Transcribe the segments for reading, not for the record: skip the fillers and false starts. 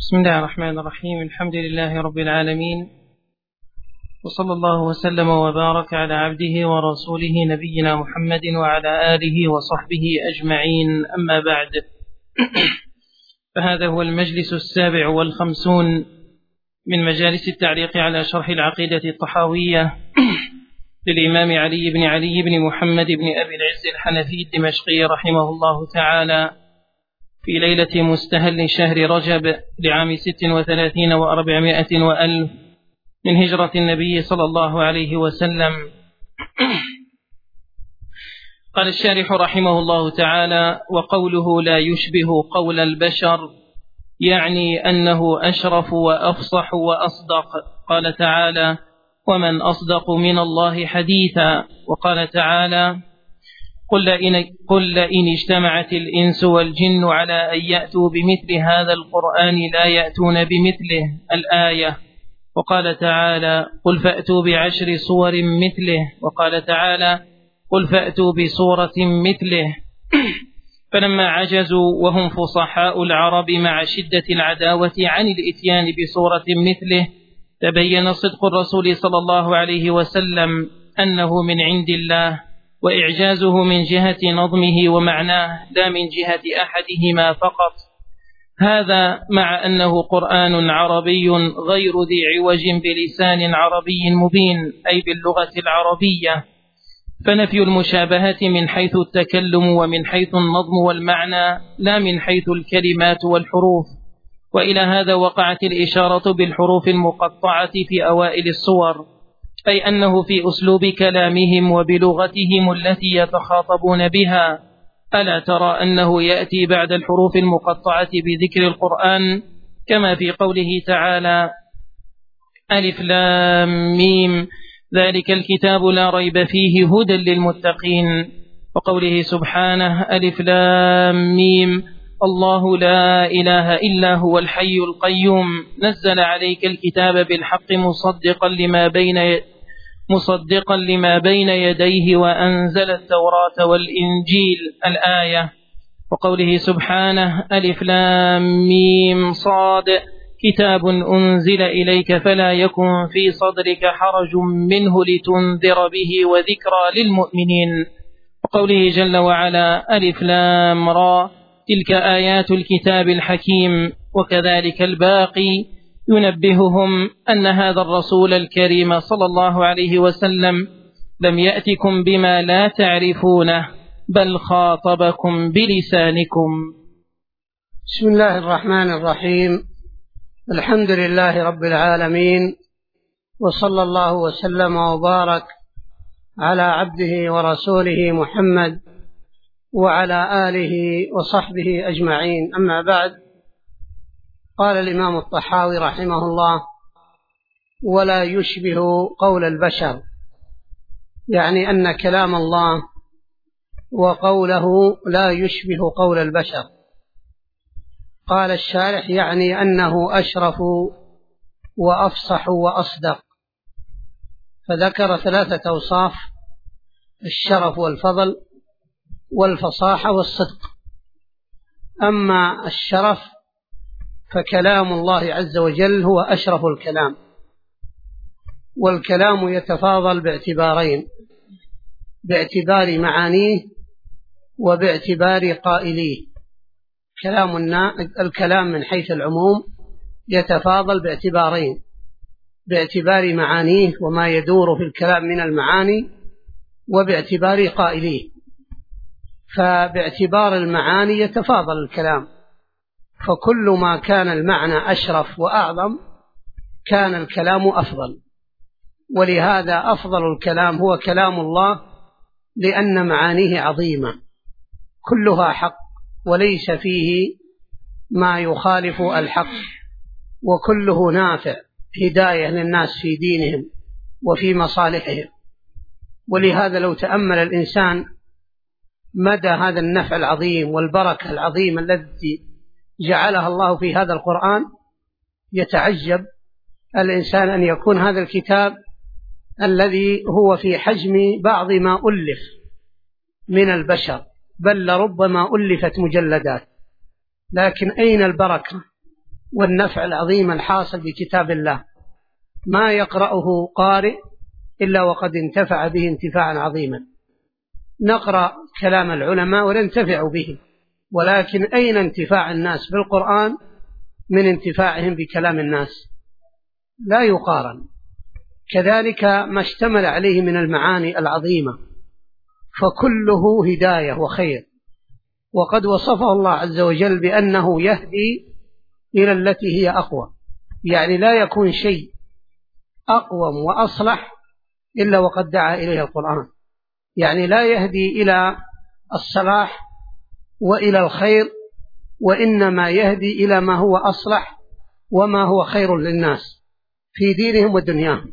بسم الله الرحمن الرحيم. الحمد لله رب العالمين، وصلى الله وسلم وبارك على عبده ورسوله نبينا محمد وعلى آله وصحبه أجمعين، أما بعد. فهذا هو المجلس 57 من مجالس التعليق على شرح العقيدة الطحاوية للإمام علي بن محمد بن أبي العز الحنفي الدمشقي رحمه الله تعالى، في ليلة مستهل شهر رجب لعام 36 و400 وألف من هجرة النبي صلى الله عليه وسلم. قال الشارح رحمه الله تعالى: وقوله لا يشبه قول البشر يعني أنه أشرف وأفصح وأصدق. قال تعالى: ومن أصدق من الله حديثا. وقال تعالى: قل لئن اجتمعت الإنس والجن على أن يأتوا بمثل هذا القرآن لا يأتون بمثله، الآية. وقال تعالى: قل فأتوا بعشر صور مثله. وقال تعالى: قل فأتوا بصورة مثله. فلما عجزوا وهم فصحاء العرب مع شدة العداوة عن الإتيان بصورة مثله، تبين صدق الرسول صلى الله عليه وسلم أنه من عند الله، وإعجازه من جهة نظمه ومعناه لا من جهة أحدهما فقط. هذا مع أنه قرآن عربي غير ذي عوج بلسان عربي مبين، أي باللغة العربية، فنفي المشابهة من حيث التكلم ومن حيث النظم والمعنى لا من حيث الكلمات والحروف. وإلى هذا وقعت الإشارة بالحروف المقطعة في أوائل الصور، أي أنه في أسلوب كلامهم وبلغتهم التي يتخاطبون بها. ألا ترى أنه يأتي بعد الحروف المقطعة بذكر القرآن، كما في قوله تعالى: ألف لام ميم ذلك الكتاب لا ريب فيه هدى للمتقين. وقوله سبحانه: ألف لام ميم الله لا إله إلا هو الحي القيوم نزل عليك الكتاب بالحق مصدقا لما بين يديه وأنزل التوراة والإنجيل، الآية. وقوله سبحانه: ألف لام ميم صاد كتاب أنزل إليك فلا يكن في صدرك حرج منه لتنذر به وذكرى للمؤمنين. وقوله جل وعلا: ألف لام را تلك آيات الكتاب الحكيم. وكذلك الباقي ينبههم أن هذا الرسول الكريم صلى الله عليه وسلم لم يأتكم بما لا تعرفونه، بل خاطبكم بلسانكم. بسم الله الرحمن الرحيم. الحمد لله رب العالمين، وصلى الله وسلم وبارك على عبده ورسوله محمد وعلى آله وصحبه أجمعين، أما بعد. قال الإمام الطحاوي رحمه الله: ولا يشبه قول البشر، يعني أن كلام الله وقوله لا يشبه قول البشر. قال الشارح: يعني أنه أشرف وأفصح وأصدق، فذكر 3 أوصاف: الشرف والفضل والفصاحة والصدق. أما الشرف فكلام الله عز وجل هو أشرف الكلام، والكلام يتفاضل باعتبارين: باعتبار معانيه وباعتبار قائليه. الكلام من حيث العموم يتفاضل باعتبارين: باعتبار معانيه وما يدور في الكلام من المعاني، وباعتبار قائليه. فباعتبار المعاني يتفاضل الكلام، فكل ما كان المعنى أشرف وأعظم كان الكلام أفضل، ولهذا أفضل الكلام هو كلام الله، لأن معانيه عظيمة كلها حق، وليس فيه ما يخالف الحق، وكله نافع هداية للناس في دينهم وفي مصالحهم. ولهذا لو تأمل الإنسان مدى هذا النفع العظيم والبركة العظيمة التي جعلها الله في هذا القرآن، يتعجب الإنسان أن يكون هذا الكتاب الذي هو في حجم بعض ما ألف من البشر، بل لربما ألفت مجلدات، لكن أين البركة والنفع العظيم الحاصل بكتاب الله، ما يقرأه قارئ إلا وقد انتفع به انتفاعا عظيما. نقرأ كلام العلماء وننتفع به، ولكن أين انتفاع الناس بالقرآن من انتفاعهم بكلام الناس؟ لا يقارن. كذلك ما اشتمل عليه من المعاني العظيمة فكله هداية وخير، وقد وصفه الله عز وجل بأنه يهدي إلى التي هي أقوى، يعني لا يكون شيء أقوم وأصلح إلا وقد دعا إليه القرآن، يعني لا يهدي إلى الصلاح وإلى الخير، وإنما يهدي إلى ما هو أصلح وما هو خير للناس في دينهم ودنياهم.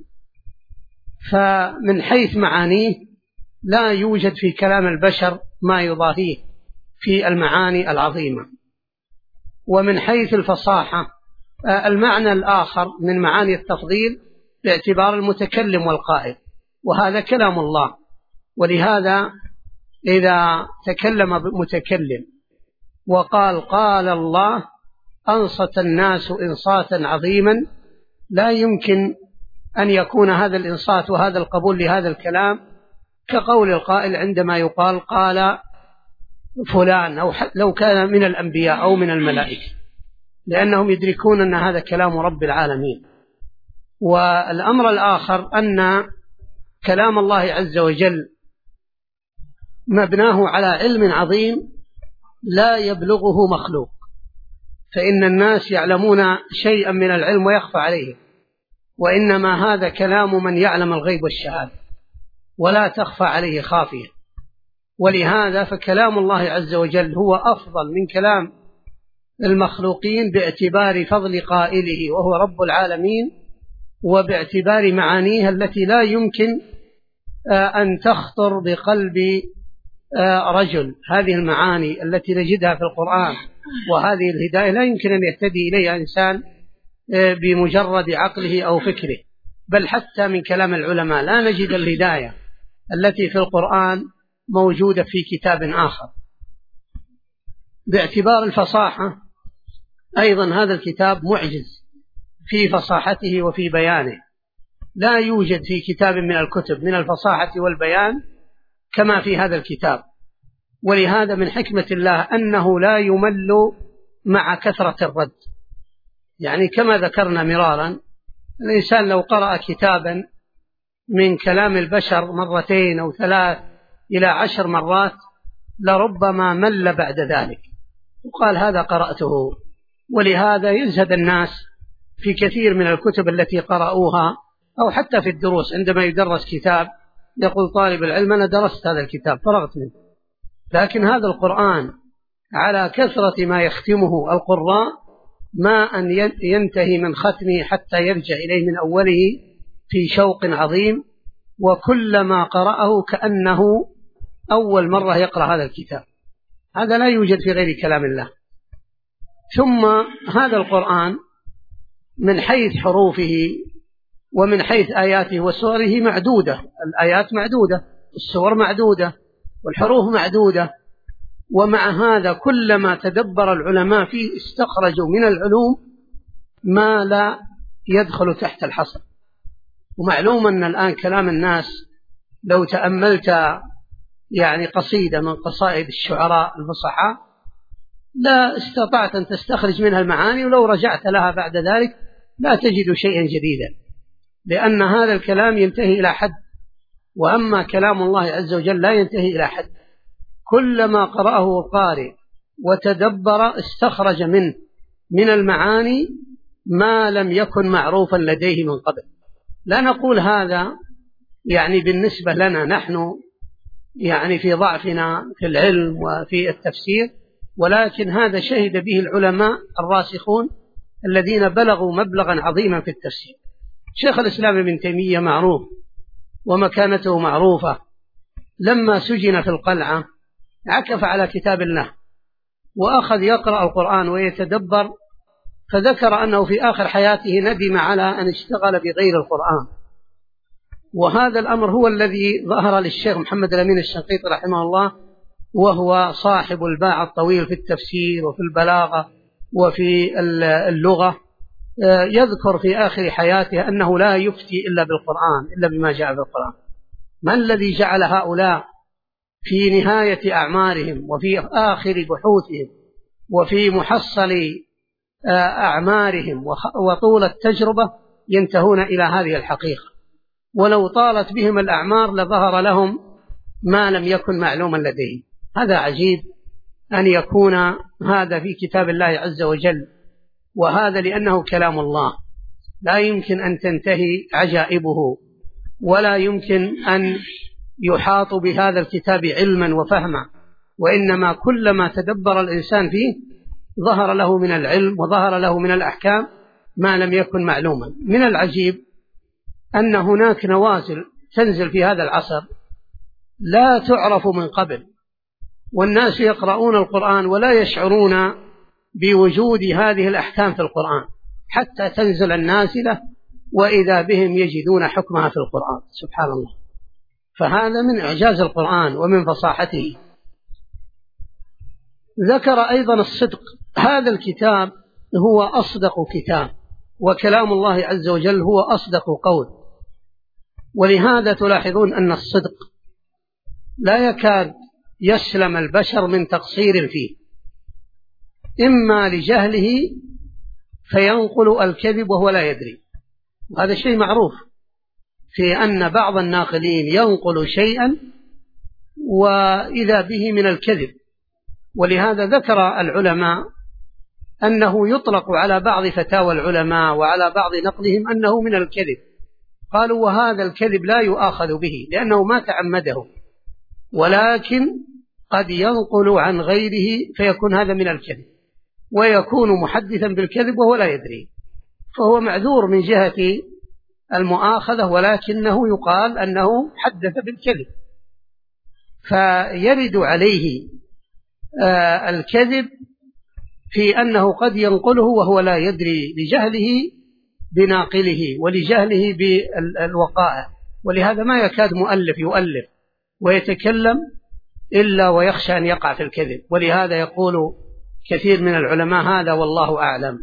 فمن حيث معانيه لا يوجد في كلام البشر ما يضاهيه في المعاني العظيمة. ومن حيث الفصاحة المعنى الآخر من معاني التفضيل باعتبار المتكلم والقائل، وهذا كلام الله، ولهذا إذا تكلم متكلم وقال قال الله أنصت الناس إنصاتا عظيما، لا يمكن أن يكون هذا الإنصات وهذا القبول لهذا الكلام كقول القائل عندما يقال قال فلان، أو لو كان من الأنبياء أو من الملائكة، لأنهم يدركون أن هذا كلام رب العالمين. والأمر الآخر أن كلام الله عز وجل مبناه على علم عظيم لا يبلغه مخلوق، فإن الناس يعلمون شيئا من العلم ويخفى عليه، وإنما هذا كلام من يعلم الغيب والشهادة ولا تخفى عليه خافية. ولهذا فكلام الله عز وجل هو أفضل من كلام المخلوقين باعتبار فضل قائله وهو رب العالمين، وباعتبار معانيه التي لا يمكن أن تخطر بقلب رجل. هذه المعاني التي نجدها في القرآن وهذه الهداية لا يمكن أن يهتدي إليها إنسان بمجرد عقله أو فكره، بل حتى من كلام العلماء لا نجد الهداية التي في القرآن موجودة في كتاب آخر. باعتبار الفصاحة أيضا هذا الكتاب معجز في فصاحته وفي بيانه، لا يوجد في كتاب من الكتب من الفصاحة والبيان كما في هذا الكتاب. ولهذا من حكمة الله أنه لا يمل مع كثرة الرد، يعني كما ذكرنا مرارا الإنسان لو قرأ كتابا من كلام البشر مرتين أو 3 إلى 10 مرات لربما مل بعد ذلك وقال هذا قرأته. ولهذا يزهد الناس في كثير من الكتب التي قرأوها، أو حتى في الدروس عندما يدرس كتاب يقول طالب العلم أنا درست هذا الكتاب فرغت منه، لكن هذا القرآن على كثرة ما يختمه القراء ما أن ينتهي من ختمه حتى يرجع إليه من أوله في شوق عظيم، وكلما قرأه كأنه أول مرة يقرأ هذا الكتاب. هذا لا يوجد في غير كلام الله. ثم هذا القرآن من حيث حروفه ومن حيث آياته وسوره معدودة، الآيات معدودة، السور معدودة، والحروف معدودة، ومع هذا كلما تدبر العلماء فيه استخرجوا من العلوم ما لا يدخل تحت الحصر. ومعلوم أن الآن كلام الناس لو تأملت يعني قصيدة من قصائد الشعراء الفصحاء لا استطعت أن تستخرج منها المعاني، ولو رجعت لها بعد ذلك لا تجد شيئا جديدا، لأن هذا الكلام ينتهي إلى حد، وأما كلام الله عز وجل لا ينتهي إلى حد. كلما قرأه القارئ وتدبر استخرج منه من المعاني ما لم يكن معروفا لديه من قبل. لا نقول هذا يعني بالنسبة لنا نحن يعني في ضعفنا في العلم وفي التفسير، ولكن هذا شهد به العلماء الراسخون الذين بلغوا مبلغا عظيما في التفسير. شيخ الإسلام ابن تيمية معروف ومكانته معروفة، لما سجن في القلعة عكف على كتاب الله وأخذ يقرأ القرآن ويتدبر، فذكر أنه في آخر حياته ندم على أن اشتغل بغير القرآن. وهذا الأمر هو الذي ظهر للشيخ محمد الأمين الشنقيطي رحمه الله، وهو صاحب الباع الطويل في التفسير وفي البلاغة وفي اللغة، يذكر في آخر حياته أنه لا يفتي إلا بالقرآن، إلا بما جاء في القرآن. ما الذي جعل هؤلاء في نهاية أعمارهم وفي آخر بحوثهم وفي محصل أعمارهم وطول التجربة ينتهون إلى هذه الحقيقة؟ ولو طالت بهم الأعمار لظهر لهم ما لم يكن معلوما لديهم. هذا عجيب أن يكون هذا في كتاب الله عز وجل، وهذا لأنه كلام الله لا يمكن أن تنتهي عجائبه، ولا يمكن أن يحاط بهذا الكتاب علما وفهما، وإنما كلما تدبر الإنسان فيه ظهر له من العلم وظهر له من الأحكام ما لم يكن معلوما. من العجيب أن هناك نوازل تنزل في هذا العصر لا تعرف من قبل، والناس يقرؤون القرآن ولا يشعرون بوجود هذه الأحكام في القرآن، حتى تنزل النازلة وإذا بهم يجدون حكمها في القرآن. سبحان الله. فهذا من إعجاز القرآن ومن فصاحته. ذكر أيضا الصدق. هذا الكتاب هو أصدق كتاب، وكلام الله عز وجل هو أصدق قول، ولهذا تلاحظون أن الصدق لا يكاد يسلم البشر من تقصير فيه، إما لجهله فينقل الكذب وهو لا يدري، وهذا شيء معروف في أن بعض الناقلين ينقل شيئا وإذا به من الكذب. ولهذا ذكر العلماء أنه يطلق على بعض فتاوى العلماء وعلى بعض نقلهم أنه من الكذب. قالوا وهذا الكذب لا يؤاخذ به لأنه ما تعمده، ولكن قد ينقل عن غيره فيكون هذا من الكذب، ويكون محدثا بالكذب وهو لا يدري، فهو معذور من جهة المؤاخذة، ولكنه يقال أنه حدث بالكذب. فيرد عليه الكذب في أنه قد ينقله وهو لا يدري لجهله بناقله ولجهله بالوقائع، ولهذا ما يكاد مؤلف يؤلف ويتكلم إلا ويخشى أن يقع في الكذب، ولهذا يقول كثير من العلماء هذا والله أعلم.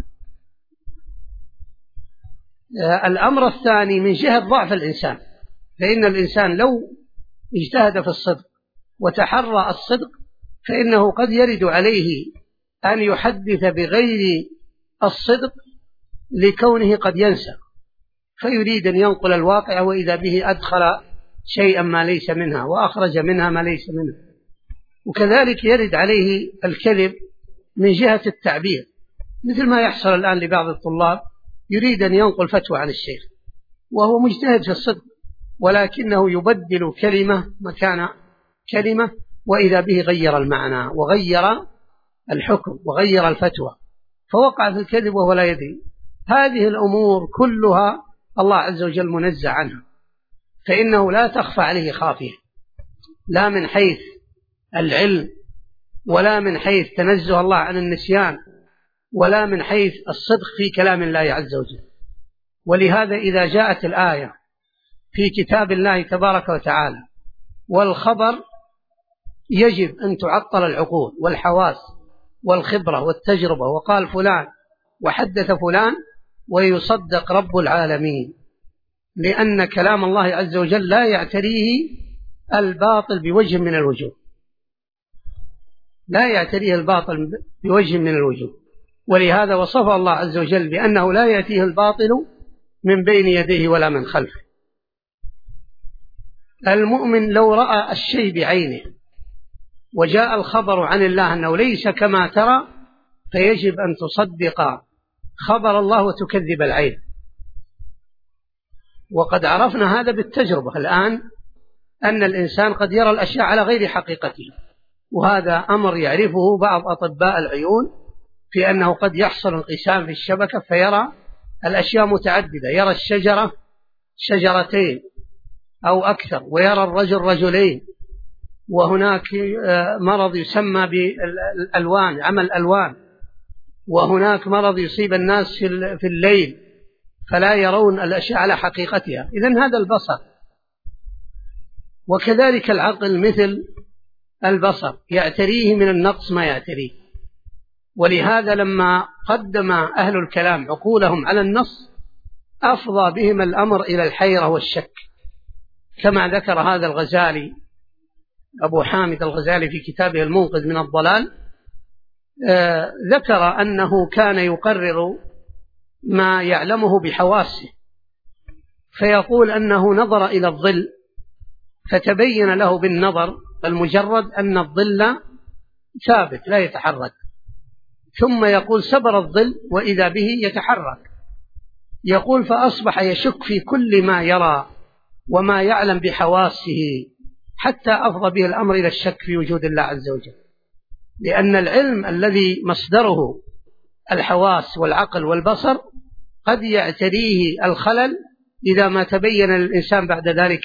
الأمر الثاني من جهة ضعف الإنسان، فإن الإنسان لو اجتهد في الصدق وتحرى الصدق فإنه قد يرد عليه أن يحدث بغير الصدق لكونه قد ينسى، فيريد أن ينقل الواقع وإذا به أدخل شيئا ما ليس منها وأخرج منها ما ليس منها. وكذلك يرد عليه الكذب من جهة التعبير، مثل ما يحصل الآن لبعض الطلاب يريد أن ينقل فتوى عن الشيخ وهو مجتهد في الصدق، ولكنه يبدل كلمة مكان كلمة وإذا به غير المعنى وغير الحكم وغير الفتوى، فوقع في الكذب وهو لا يدري. هذه الأمور كلها الله عز وجل منزه عنها، فإنه لا تخفى عليه خافية، لا من حيث العلم ولا من حيث تنزه الله عن النسيان ولا من حيث الصدق في كلام الله عز وجل. ولهذا إذا جاءت الآية في كتاب الله تبارك وتعالى والخبر يجب أن تعطل العقول والحواس والخبرة والتجربة، وقال فلان وحدث فلان ويصدق رب العالمين، لأن كلام الله عز وجل لا يعتريه الباطل بوجه من الوجوه، لا يعتريه الباطل بوجه من الوجوه. ولهذا وصف الله عز وجل بأنه لا يأتيه الباطل من بين يديه ولا من خلفه. المؤمن لو رأى الشيء بعينه وجاء الخبر عن الله أنه ليس كما ترى فيجب أن تصدق خبر الله وتكذب العين. وقد عرفنا هذا بالتجربة الآن، أن الإنسان قد يرى الأشياء على غير حقيقته، وهذا أمر يعرفه بعض أطباء العيون، في أنه قد يحصل انقسام في الشبكة فيرى الأشياء متعددة، يرى الشجرة شجرتين أو أكثر، ويرى الرجل رجلين، وهناك مرض يسمى بالألوان، عمل ألوان، وهناك مرض يصيب الناس في الليل فلا يرون الأشياء على حقيقتها. إذن هذا البصر. وكذلك العقل مثل البصر، يعتريه من النقص ما يعتريه، ولهذا لما قدم أهل الكلام عقولهم على النص أفضى بهم الأمر إلى الحيرة والشك، كما ذكر هذا الغزالي أبو حامد الغزالي في كتابه المنقذ من الضلال. ذكر أنه كان يقرر ما يعلمه بحواسه، فيقول أنه نظر إلى الظل فتبين له بالنظر المجرد أن الظل ثابت لا يتحرك، ثم يقول سبر الظل وإذا به يتحرك. يقول فأصبح يشك في كل ما يرى وما يعلم بحواسه، حتى أفضى به الأمر إلى الشك في وجود الله عز وجل، لأن العلم الذي مصدره الحواس والعقل والبصر قد يعتريه الخلل إذا ما تبين للإنسان بعد ذلك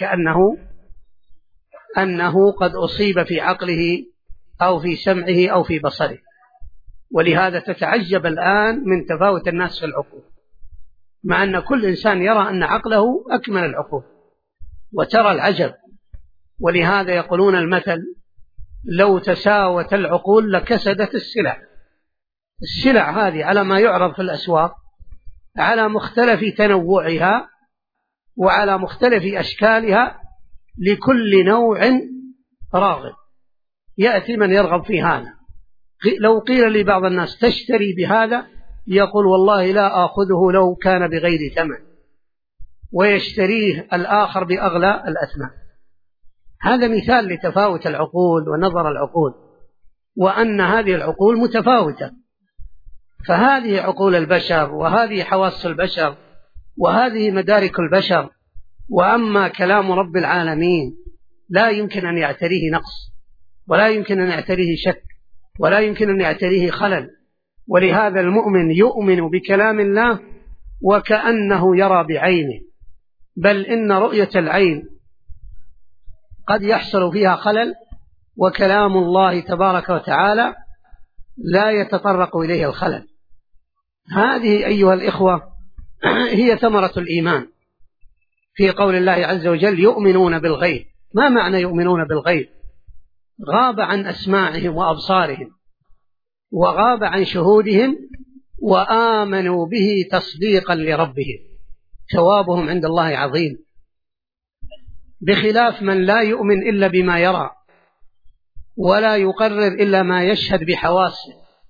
أنه قد أصيب في عقله أو في سمعه أو في بصره. ولهذا تتعجب الآن من تفاوت الناس في العقول، مع أن كل إنسان يرى أن عقله أكمل العقول، وترى العجب. ولهذا يقولون المثل لو تساوت العقول لكسدت السلع. السلع هذه على ما يعرض في الأسواق على مختلف تنوعها وعلى مختلف أشكالها، لكل نوع راغب، يأتي من يرغب في هذا. لو قيل لبعض الناس تشتري بهذا يقول والله لا آخذه لو كان بغير ثمن، ويشتريه الآخر بأغلى الأثمان. هذا مثال لتفاوت العقول ونظر العقول، وأن هذه العقول متفاوتة. فهذه عقول البشر، وهذه حواس البشر، وهذه مدارك البشر. وأما كلام رب العالمين لا يمكن أن يعتريه نقص، ولا يمكن أن يعتريه شك، ولا يمكن أن يعتريه خلل. ولهذا المؤمن يؤمن بكلام الله وكأنه يرى بعينه، بل إن رؤية العين قد يحصل فيها خلل، وكلام الله تبارك وتعالى لا يتطرق إليه الخلل. هذه أيها الإخوة هي ثمرة الإيمان في قول الله عز وجل يؤمنون بالغيب. ما معنى يؤمنون بالغيب؟ غاب عن أسماعهم وأبصارهم، وغاب عن شهودهم، وآمنوا به تصديقا لربهم، ثوابهم عند الله عظيم، بخلاف من لا يؤمن إلا بما يرى، ولا يقرر إلا ما يشهد بحواسه.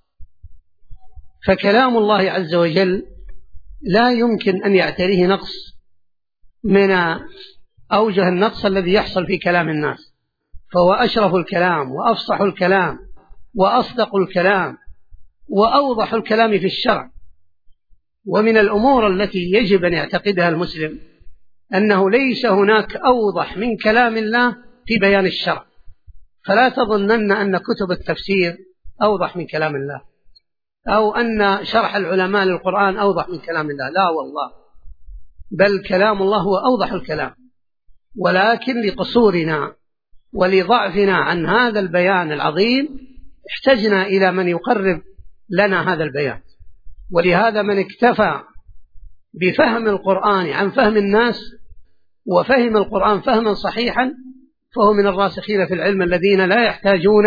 فكلام الله عز وجل لا يمكن أن يعتريه نقص من أوجه النقص الذي يحصل في كلام الناس، فهو أشرف الكلام وأفصح الكلام وأصدق الكلام وأوضح الكلام في الشرع. ومن الأمور التي يجب أن يعتقدها المسلم أنه ليس هناك أوضح من كلام الله في بيان الشرع. فلا تظنن أن كتب التفسير أوضح من كلام الله، أو أن شرح العلماء للقرآن أوضح من كلام الله، لا والله، بل كلام الله هو أوضح الكلام، ولكن لقصورنا ولضعفنا عن هذا البيان العظيم احتجنا إلى من يقرب لنا هذا البيان. ولهذا من اكتفى بفهم القرآن عن فهم الناس وفهم القرآن فهما صحيحا فهو من الراسخين في العلم الذين لا يحتاجون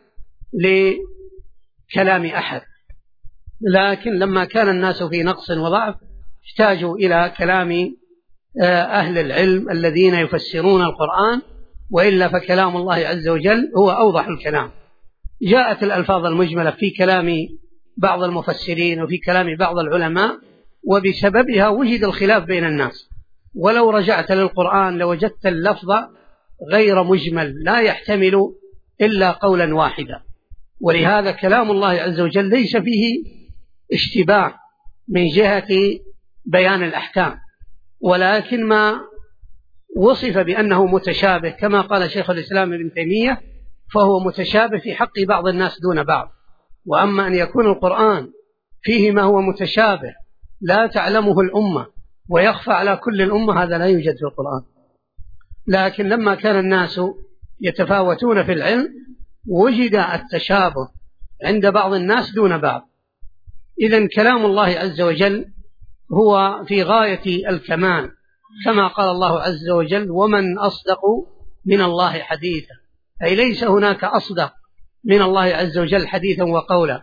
لكلام أحد. لكن لما كان الناس في نقص وضعف احتاجوا إلى كلام أهل العلم الذين يفسرون القرآن، وإلا فكلام الله عز وجل هو أوضح الكلام. جاءت الألفاظ المجملة في كلام بعض المفسرين وفي كلام بعض العلماء، وبسببها وجد الخلاف بين الناس. ولو رجعت للقرآن لوجدت اللفظ غير مجمل لا يحتمل إلا قولا واحدا. ولهذا كلام الله عز وجل ليس فيه اشتباه من جهة بيان الأحكام، ولكن ما وصف بأنه متشابه كما قال شيخ الإسلام ابن تيمية فهو متشابه في حق بعض الناس دون بعض. وأما أن يكون القرآن فيه ما هو متشابه لا تعلمه الأمة ويخفى على كل الأمة، هذا لا يوجد في القرآن. لكن لما كان الناس يتفاوتون في العلم وجد التشابه عند بعض الناس دون بعض. إذن كلام الله عز وجل هو في غاية الكمال، كما قال الله عز وجل ومن أصدق من الله حديثا، أي ليس هناك أصدق من الله عز وجل حديثا وقولا.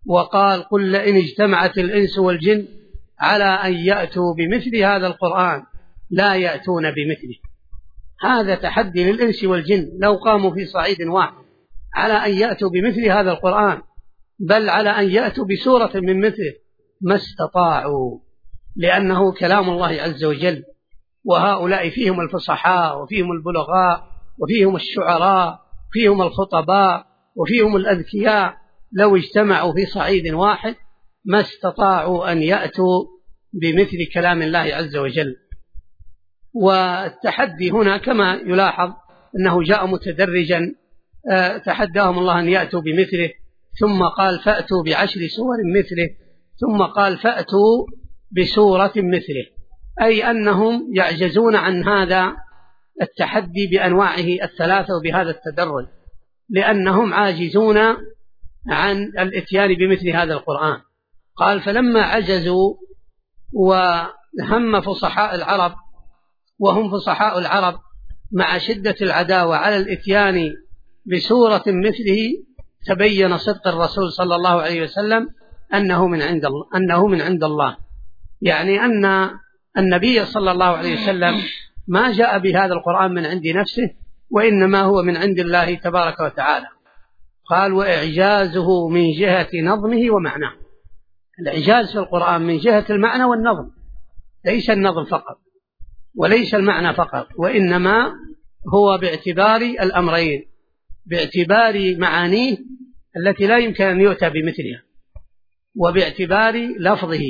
وقال قل لئن اجتمعت الإنس والجن على أن يأتوا بمثل هذا القرآن لا يأتون بمثله. هذا تحدي للإنس والجن لو قاموا في صعيد واحد على أن يأتوا بمثل هذا القرآن، بل على أن يأتوا بسورة من مثله، ما استطاعوا، لأنه كلام الله عز وجل، وهؤلاء فيهم الفصحاء وفيهم البلغاء وفيهم الشعراء وفيهم الخطباء وفيهم الأذكياء، لو اجتمعوا في صعيد واحد ما استطاعوا أن يأتوا بمثل كلام الله عز وجل. والتحدي هنا كما يلاحظ أنه جاء متدرجا، تحداهم الله أن يأتوا بمثله، ثم قال فأتوا بعشر سور مثله، ثم قال فأتوا بسورة مثله، أي أنهم يعجزون عن هذا التحدي بأنواعه الثلاثة وبهذا التدرج، لأنهم عاجزون عن الاتيان بمثل هذا القرآن. قال فلما عجزوا وهم فصحاء العرب، وهم فصحاء العرب مع شدة العداوة على الاتيان بسورة مثله، تبين صدق الرسول صلى الله عليه وسلم أنه من عند الله، يعني أن النبي صلى الله عليه وسلم ما جاء بهذا القرآن من عند نفسه، وإنما هو من عند الله تبارك وتعالى. قال وإعجازه من جهة نظمه ومعناه. الإعجاز في القرآن من جهة المعنى والنظم، ليس النظم فقط وليس المعنى فقط، وإنما هو باعتبار الأمرين، باعتبار معانيه التي لا يمكن أن يؤتى بمثلها، وباعتبار لفظه.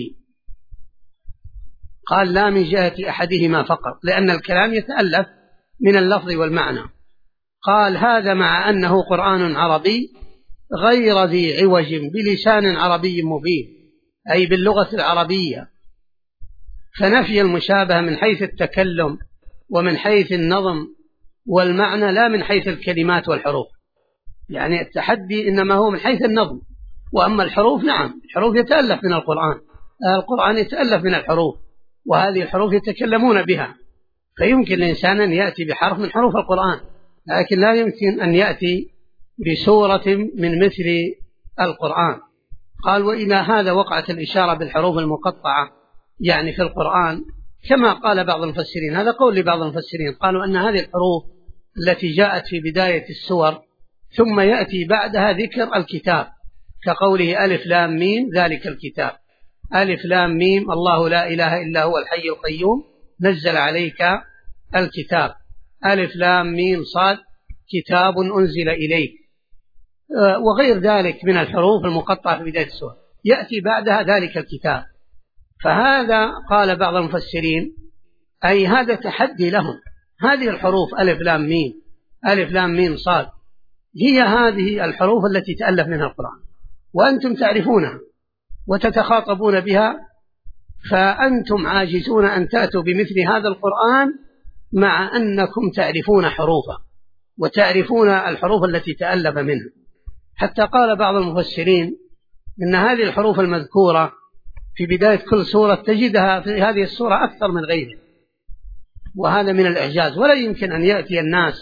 قال لا من جهة أحدهما فقط، لأن الكلام يتألف من اللفظ والمعنى. قال هذا مع أنه قرآن عربي غير ذي عوج بلسان عربي مبين، أي باللغة العربية، فنفي المشابهة من حيث التكلم ومن حيث النظم والمعنى، لا من حيث الكلمات والحروف. يعني التحدي إنما هو من حيث النظم، وأما الحروف نعم، الحروف يتألف من القرآن يتألف من الحروف، وهذه الحروف يتكلمون بها، فيمكن الإنسان أن يأتي بحرف من حروف القرآن، لكن لا يمكن أن يأتي بسورة من مثل القرآن. قال وإلى هذا وقعت الإشارة بالحروف المقطعة يعني في القرآن، كما قال بعض المفسرين، هذا قول لبعض المفسرين، قالوا أن هذه الحروف التي جاءت في بداية السور ثم يأتي بعدها ذكر الكتاب، كقوله ألف لام ميم ذلك الكتاب، ألف لام ميم الله لا إله إلا هو الحي القيوم نزل عليك الكتاب، ألف لام ميم صاد كتاب أنزل إليك، وغير ذلك من الحروف المقطعة في بداية السورة، يأتي بعدها ذلك الكتاب. فهذا قال بعض المفسرين أي هذا تحدي لهم، هذه الحروف ألف لام ميم ألف لام ميم صاد هي هذه الحروف التي تألف منها القرآن، وأنتم تعرفونها وتتخاطبون بها، فأنتم عاجزون أن تأتوا بمثل هذا القرآن مع أنكم تعرفون حروفه وتعرفون الحروف التي تألف منها. حتى قال بعض المفسرين إن هذه الحروف المذكورة في بداية كل سورة تجدها في هذه السورة أكثر من غيرها، وهذا من الإعجاز، ولا يمكن أن يأتي الناس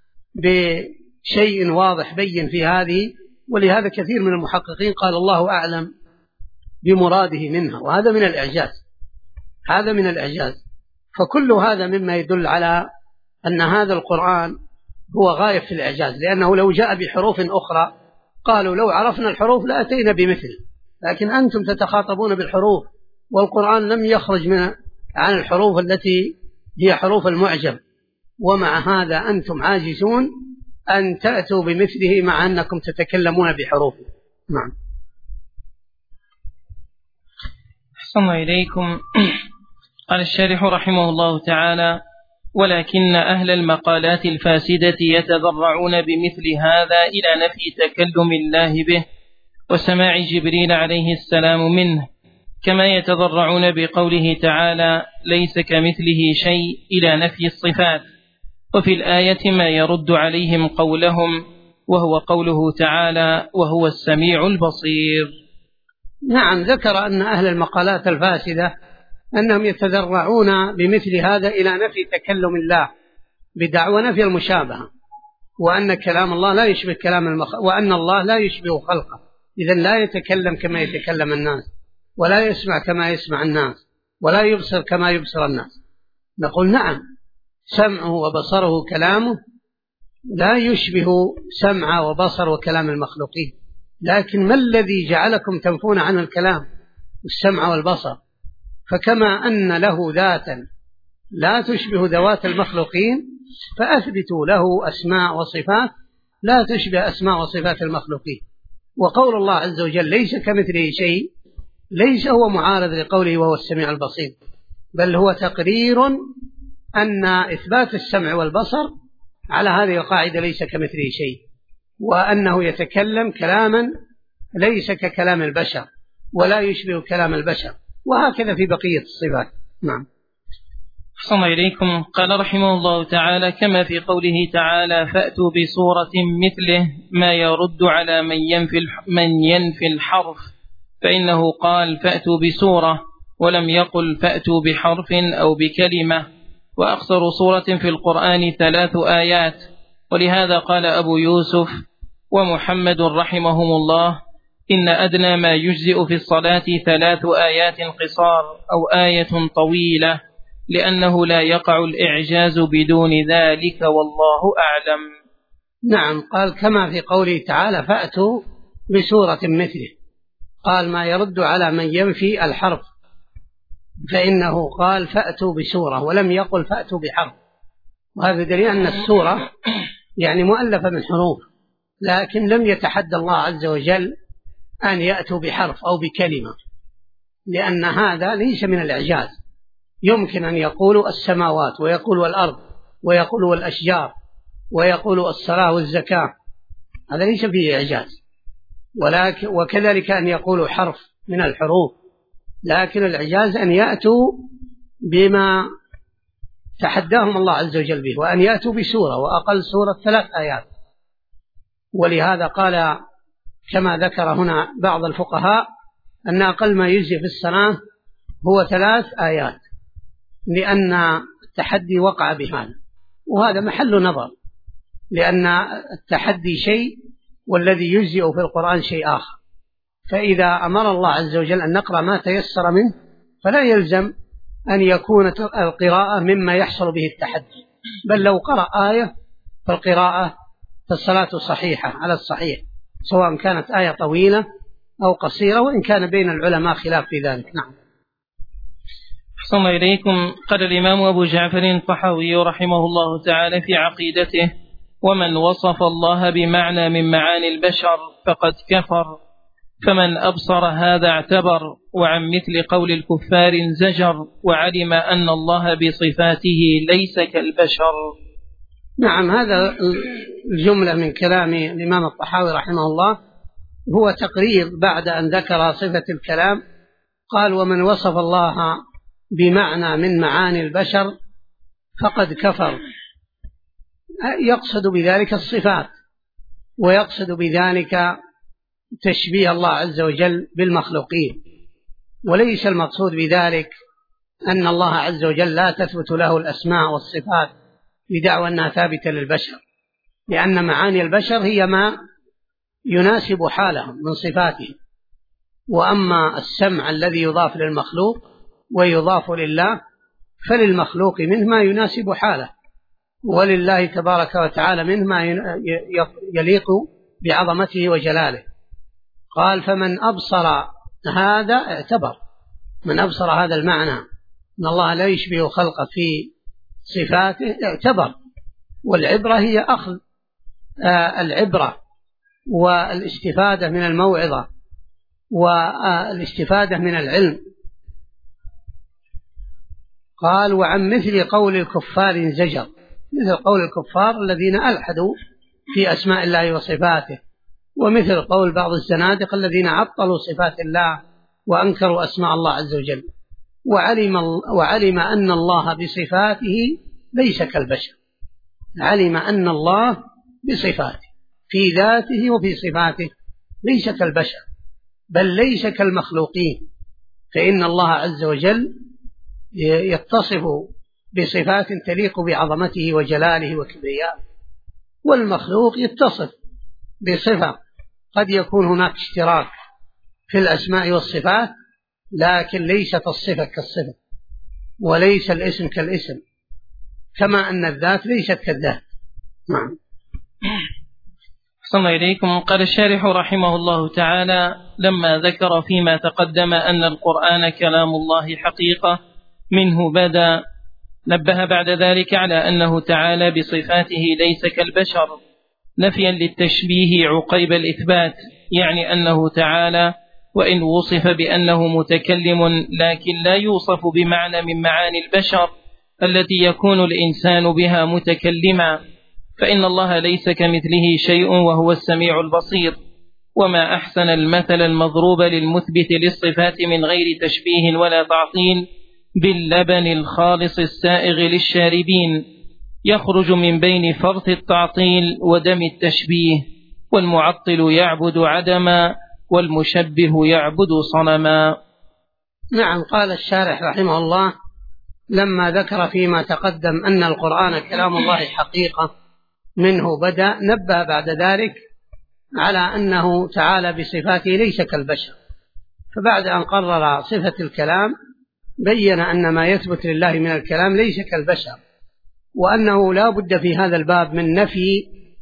بشيء واضح بين في هذه، ولهذا كثير من المحققين قال الله أعلم بمراده منها، وهذا من الإعجاز، هذا من الإعجاز. فكل هذا مما يدل على أن هذا القرآن هو غاية في الإعجاز، لأنه لو جاء بحروف أخرى قالوا لو عرفنا الحروف لأتينا بمثل، لكن أنتم تتخاطبون بالحروف، والقرآن لم يخرج عن الحروف التي هي حروف المعجم، ومع هذا أنتم عاجزون أن تأتوا بمثله مع أنكم تتكلمون بحروفه. نعم. أحسن إليكم. قال الشارح رحمه الله تعالى: ولكن أهل المقالات الفاسدة يتضرعون بمثل هذا إلى نفي تكلم الله به وسماع جبريل عليه السلام منه، كما يتضرعون بقوله تعالى: ليس كمثله شيء، إلى نفي الصفات. وفي الآية ما يرد عليهم قولهم، وهو قوله تعالى: وهو السميع البصير. نعم، ذكر أن أهل المقالات الفاسدة أنهم يتذرعون بمثل هذا إلى نفي تكلم الله بدعوى نفي المشابهة، وأن كلام الله لا يشبه كلام وأن الله لا يشبه خلقه، إذن لا يتكلم كما يتكلم الناس، ولا يسمع كما يسمع الناس، ولا يبصر كما يبصر الناس. نقول نعم، سمعه وبصره كلامه لا يشبه سمع وبصر وكلام المخلوقين، لكن ما الذي جعلكم تنفون عن الكلام والسمع والبصر؟ فكما أن له ذاتا لا تشبه ذوات المخلوقين، فأثبتوا له أسماء وصفات لا تشبه أسماء وصفات المخلوقين. وقول الله عز وجل ليس كمثله شيء ليس هو معارض لقوله وهو السميع البصير، بل هو تقرير أن إثبات السمع والبصر على هذه القاعدة ليس كمثله شيء، وأنه يتكلم كلاما ليس ككلام البشر ولا يشبه كلام البشر، وهكذا في بقية الصفات. نعم. أحسن إليكم. قال رحمه الله تعالى: كما في قوله تعالى: فأتوا بصورة مثله، ما يرد على من ينفي الحرف، فإنه قال فأتوا بسورة ولم يقل فأتوا بحرف أو بكلمة. وأقصر سورة في القرآن 3 آيات، ولهذا قال أبو يوسف ومحمد رحمهم الله: إن أدنى ما يجزئ في الصلاة 3 آيات قصار أو آية طويلة، لأنه لا يقع الإعجاز بدون ذلك، والله أعلم. نعم، قال كما في قوله تعالى: فأتوا بسورة مثله، قال ما يرد على من ينفي الحرف، فإنه قال فأتوا بسورة ولم يقل فأتوا بحرف. وهذا دليل أن السورة يعني مؤلفة من حروف، لكن لم يتحدى الله عز وجل أن يأتوا بحرف أو بكلمة، لأن هذا ليس من الإعجاز. يمكن أن يقولوا السماوات، ويقولوا الأرض، ويقولوا الأشجار، ويقولوا الصلاة والزكاة، هذا ليس فيه إعجاز. وكذلك أن يقولوا حرف من الحروف، لكن الإعجاز أن يأتوا بما تحداهم الله عز وجل به، وأن يأتوا بسورة، وأقل سورة 3 آيات. ولهذا قال كما ذكر هنا بعض الفقهاء أن أقل ما يجزي في الصلاة هو 3 آيات، لأن التحدي وقع بهذا، وهذا محل نظر، لأن التحدي شيء والذي يجزئ في القرآن شيء آخر. فإذا أمر الله عز وجل أن نقرأ ما تيسر منه، فلا يلزم أن يكون القراءة مما يحصل به التحدي، بل لو قرأ آية فالقراءة فالصلاة صحيحة على الصحيح، سواء كانت آية طويلة أو قصيرة، وإن كان بين العلماء خلاف في ذلك. نعم. أحسن إليكم. قال الإمام أبو جعفر الطحاوي رحمه الله تعالى في عقيدته: ومن وصف الله بمعنى من معاني البشر فقد كفر، فمن أبصر هذا اعتبر، وعن مثل قول الكفار زجر، وعلم أن الله بصفاته ليس كالبشر. نعم، هذا الجملة من كلام الإمام الطحاوي رحمه الله هو تقرير بعد أن ذكر صفة الكلام. قال: ومن وصف الله بمعنى من معاني البشر فقد كفر، يقصد بذلك الصفات، ويقصد بذلك تشبيه الله عز وجل بالمخلوقين، وليس المقصود بذلك أن الله عز وجل لا تثبت له الأسماء والصفات بدعوى أنها ثابتة للبشر، لأن معاني البشر هي ما يناسب حالهم من صفاته. وأما السمع الذي يضاف للمخلوق ويضاف لله، فللمخلوق منه ما يناسب حاله، ولله تبارك وتعالى منه ما يليق بعظمته وجلاله. قال: فمن أبصر هذا اعتبر، من أبصر هذا المعنى أن الله لا يشبه خلقه في صفاته اعتبر. والعبرة هي أخذ العبرة والاستفادة من الموعظة والاستفادة من العلم. قال: وعن مثل قول الكفار زجر، مثل قول الكفار الذين ألحدوا في أسماء الله وصفاته، ومثل قول بعض الزنادقة الذين عطلوا صفات الله وأنكروا أسماء الله عز وجل. وعلم أن الله بصفاته ليس كالبشر، علم أن الله بصفاته في ذاته وفي صفاته ليس كالبشر، بل ليس كالمخلوقين، فإن الله عز وجل يتصف بصفات تليق بعظمته وجلاله وكبريائه، والمخلوق يتصف بصفة قد يكون هناك اشتراك في الأسماء والصفات، لكن ليست الصفة كالصفة، وليس الاسم كالاسم، كما أن الذات ليست كالذات. نعم. أحسن إليكم. قال الشارح رحمه الله تعالى: لما ذكر فيما تقدم أن القرآن كلام الله حقيقة منه بدأ، نبه بعد ذلك على أنه تعالى بصفاته ليس كالبشر، نفيا للتشبيه عقيب الإثبات، يعني أنه تعالى وإن وصف بأنه متكلم لكن لا يوصف بمعنى من معاني البشر التي يكون الإنسان بها متكلما، فإن الله ليس كمثله شيء وهو السميع البصير. وما أحسن المثل المضروب للمثبت للصفات من غير تشبيه ولا تعطيل باللبن الخالص السائغ للشاربين، يخرج من بين فرط التعطيل ودم التشبيه، والمعطل يعبد عدما والمشبه يعبد صنما. نعم. قال الشارح رحمه الله: لما ذكر فيما تقدم أن القرآن كلام الله حقيقة منه بدأ، نبه بعد ذلك على أنه تعالى بصفاته ليس كالبشر، فبعد أن قرر صفة الكلام بين أن ما يثبت لله من الكلام ليس كالبشر، وأنه لا بد في هذا الباب من نفي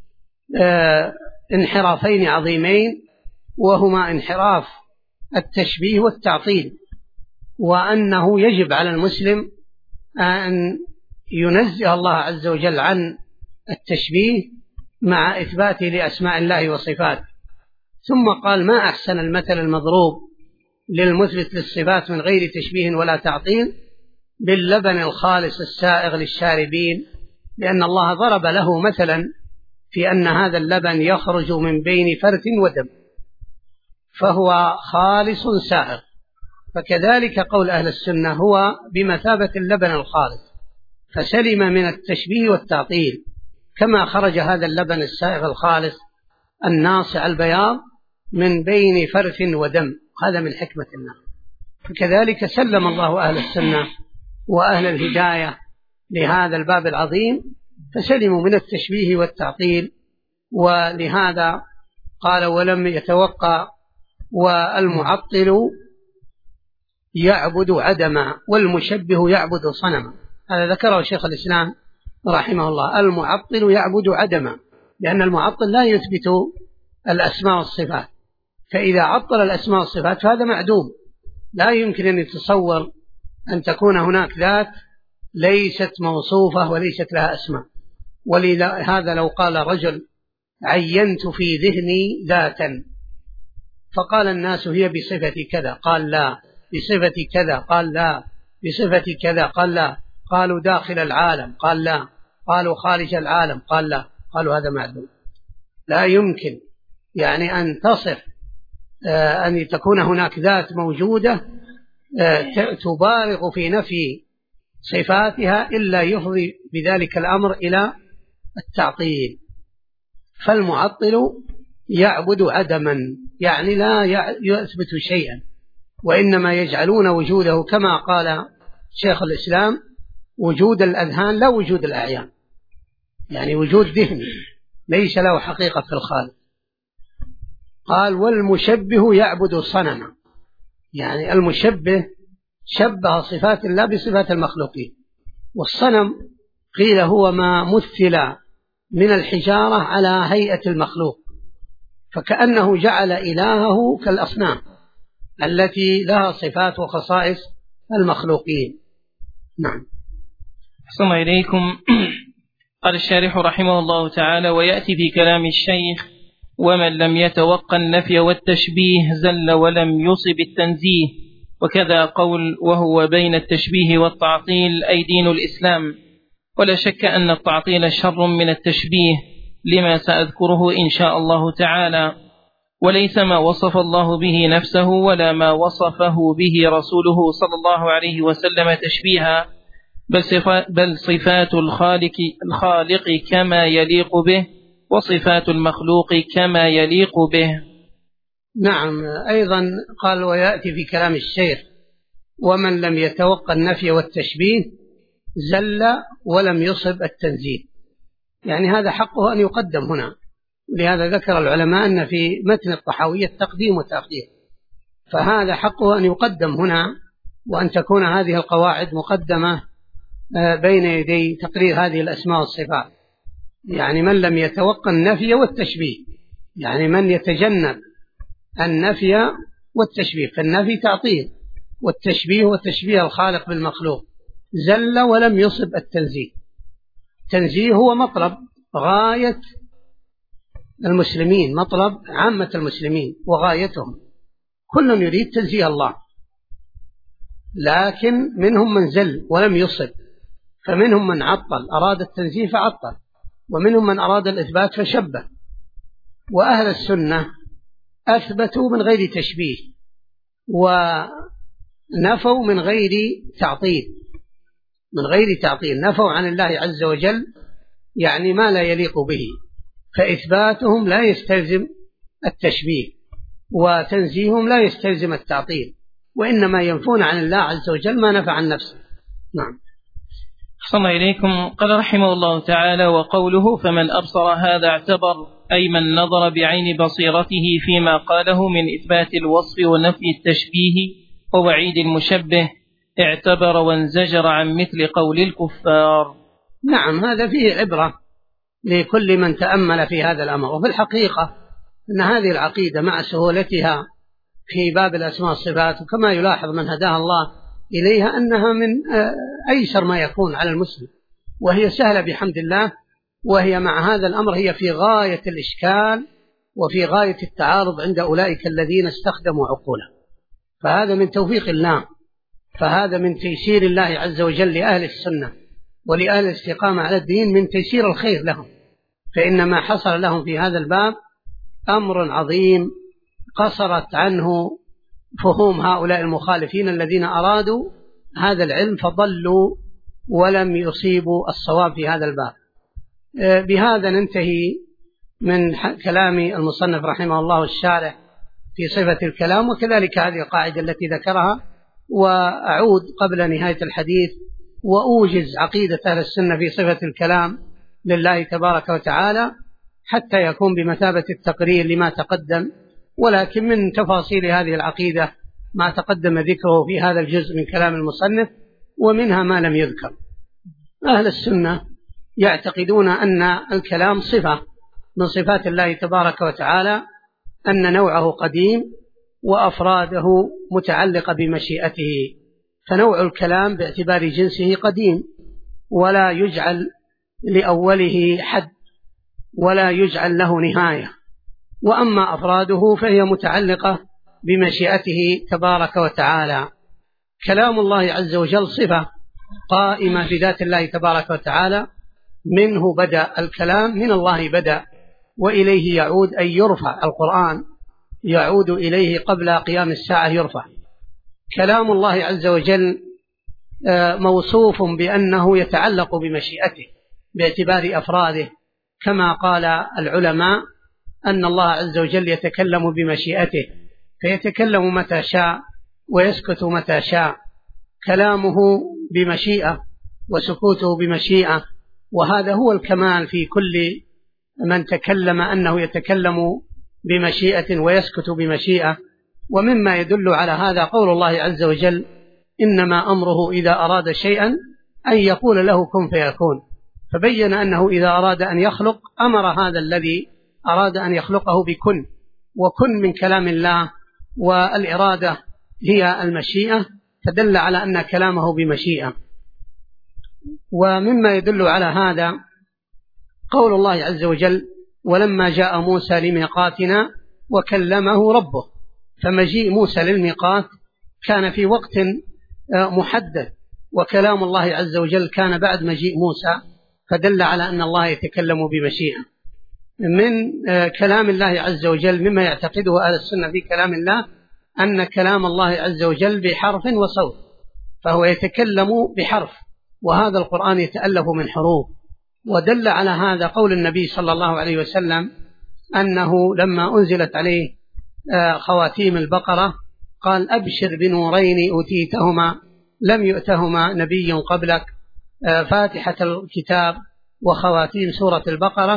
انحرافين عظيمين، وهما انحراف التشبيه والتعطيل، وأنه يجب على المسلم أن ينزه الله عز وجل عن التشبيه مع إثباته لأسماء الله وصفاته. ثم قال: ما أحسن المثل المضروب للمثبت للصفات من غير تشبيه ولا تعطيل باللبن الخالص السائغ للشاربين، لأن الله ضرب له مثلا في أن هذا اللبن يخرج من بين فرث ودم، فهو خالص سائغ، فكذلك قول أهل السنة هو بمثابة اللبن الخالص، فسلم من التشبيه والتعطيل، كما خرج هذا اللبن السائغ الخالص الناصع البياض من بين فرث ودم، هذا من حكمة الله. فكذلك سلم الله أهل السنة وأهل الهداية لهذا الباب العظيم، فسلموا من التشبيه والتعطيل. ولهذا قال: ولم يتوقع والمعطل يعبد عدما والمشبه يعبد صنما. هذا ذكره شيخ الإسلام رحمه الله: المعطل يعبد عدما، لأن المعطل لا يثبت الأسماء والصفات، فإذا عطل الأسماء والصفات فهذا معدوم، لا يمكن أن يتصور أن تكون هناك ذات ليست موصوفة وليست لها أسماء. ولهذا لو قال رجل: عينت في ذهني ذاتا، فقال الناس: هي بصفة كذا، قال لا. بصفة كذا، قال لا. بصفة كذا، قال لا. قالوا داخل العالم، قال لا. قالوا خارج العالم، قال لا. قالوا هذا معدوم، لا يمكن يعني أن تصف أن تكون هناك ذات موجودة تبالغ في نفي صفاتها إلا يفضي بذلك الأمر إلى التعطيل. فالمعطل يعبد عدما، يعني لا يثبت شيئا، وإنما يجعلون وجوده كما قال شيخ الإسلام: وجود الأذهان لا وجود الأعيان، يعني وجود ذهني ليس له حقيقة في الخالق. قال: والمشبه يعبد صنما، يعني المشبه شبه صفات الله بصفات المخلوقين، والصنم قيل هو ما مثل من الحجارة على هيئة المخلوق، فكأنه جعل إلهه كالأصنام التي لها صفات وخصائص المخلوقين. نعم. أحسن إليكم. قال الشارح رحمه الله تعالى: ويأتي في كلام الشيخ: ومن لم يتوقع النفي والتشبيه زل ولم يصب التنزيه. وكذا قول: وهو بين التشبيه والتعطيل أي دين الإسلام. ولا شك أن التعطيل شر من التشبيه لما سأذكره إن شاء الله تعالى، وليس ما وصف الله به نفسه ولا ما وصفه به رسوله صلى الله عليه وسلم تشبيها، بل صفات الخالق كما يليق به، وصفات المخلوق كما يليق به. نعم. أيضا قال: ويأتي في كلام الشيخ: ومن لم يتوقع النفي والتشبيه زل ولم يصب التنزيه، يعني هذا حقه أن يقدم هنا، لهذا ذكر العلماء أن في متن الطحاوية تقديم وتأخير، فهذا حقه أن يقدم هنا، وأن تكون هذه القواعد مقدمة بين يدي تقرير هذه الأسماء والصفات. يعني من لم يتوقع النفي والتشبيه، يعني من يتجنب النفي والتشبيه، فالنفي تعطيل، والتشبيه وتشبيه الخالق بالمخلوق، زل ولم يصب التنزيه. التنزيه هو مطلب غاية المسلمين، مطلب عامة المسلمين وغايتهم، كل يريد تنزيه الله، لكن منهم من زل ولم يصب، فمنهم من عطل أراد التنزيه فعطل، ومنهم من أراد الإثبات فشبه. وأهل السنة أثبتوا من غير تشبيه ونفوا من غير تعطيل، نفوا عن الله عز وجل يعني ما لا يليق به، فإثباتهم لا يستلزم التشبيه، وتنزيههم لا يستلزم التعطيل، وإنما ينفون عن الله عز وجل ما نفع عن نفسه. نعم. أحسن إليكم. قال رحمه الله تعالى: وقوله فمن أبصر هذا اعتبر، أي من نظر بعين بصيرته فيما قاله من إثبات الوصف ونفي التشبيه ووعيد المشبه، اعتبر وانزجر عن مثل قول الكفار. نعم، هذا فيه عبرة لكل من تأمل في هذا الأمر. وفي الحقيقة أن هذه العقيدة مع سهولتها في باب الأسماء والصفات، وكما يلاحظ من هداها الله إليها أنها من أيسر ما يكون على المسلم، وهي سهلة بحمد الله، وهي مع هذا الأمر هي في غاية الإشكال وفي غاية التعارض عند أولئك الذين استخدموا عقوله. فهذا من توفيق الله، فهذا من تيسير الله عز وجل لأهل السنة ولأهل الاستقامة على الدين، من تيسير الخير لهم، فإن ما حصل لهم في هذا الباب أمر عظيم قصرت عنه فهوم هؤلاء المخالفين الذين أرادوا هذا العلم فضلوا ولم يصيبوا الصواب في هذا الباب. بهذا ننتهي من كلام المصنف رحمه الله الشارح في صفة الكلام، وكذلك هذه القاعدة التي ذكرها. وأعود قبل نهاية الحديث وأوجز عقيدة أهل السنة في صفة الكلام لله تبارك وتعالى حتى يكون بمثابة التقرير لما تقدم، ولكن من تفاصيل هذه العقيدة ما تقدم ذكره في هذا الجزء من كلام المصنف، ومنها ما لم يذكر. أهل السنة يعتقدون أن الكلام صفة من صفات الله تبارك وتعالى، أن نوعه قديم وأفراده متعلقة بمشيئته، فنوع الكلام باعتبار جنسه قديم ولا يجعل لأوله حد ولا يجعل له نهاية، وأما أفراده فهي متعلقة بمشيئته تبارك وتعالى. كلام الله عز وجل صفة قائمة بذات الله تبارك وتعالى، منه بدأ الكلام، من الله بدأ، وإليه يعود أن يرفع. القرآن يعود إليه قبل قيام الساعة يرفع. كلام الله عز وجل موصوف بأنه يتعلق بمشيئته باعتبار أفراده، كما قال العلماء أن الله عز وجل يتكلم بمشيئته، فيتكلم متى شاء ويسكت متى شاء، كلامه بمشيئة وسكوته بمشيئة، وهذا هو الكمال في كل من تكلم، أنه يتكلم بمشيئة ويسكت بمشيئة. ومما يدل على هذا قول الله عز وجل: إنما أمره إذا أراد شيئا أن يقول له كن فيكون، فبين أنه إذا أراد أن يخلق أمر هذا الذي أراد أن يخلقه بكن، وكن من كلام الله، والإرادة هي المشيئة، فدل على أن كلامه بمشيئة. ومما يدل على هذا قول الله عز وجل: ولما جاء موسى لميقاتنا وكلمه ربه، فمجيء موسى للميقات كان في وقت محدد، وكلام الله عز وجل كان بعد مجيء موسى، فدل على أن الله يتكلم بمشيئة. من كلام الله عز وجل مما يعتقده أهل السنة في كلام الله أن كلام الله عز وجل بحرف وصوت، فهو يتكلم بحرف، وهذا القرآن يتألف من حروف. ودل على هذا قول النبي صلى الله عليه وسلم أنه لما أنزلت عليه خواتيم البقرة قال: أبشر بنورين أوتيتهما لم يؤتهما نبي قبلك، فاتحة الكتاب وخواتيم سورة البقرة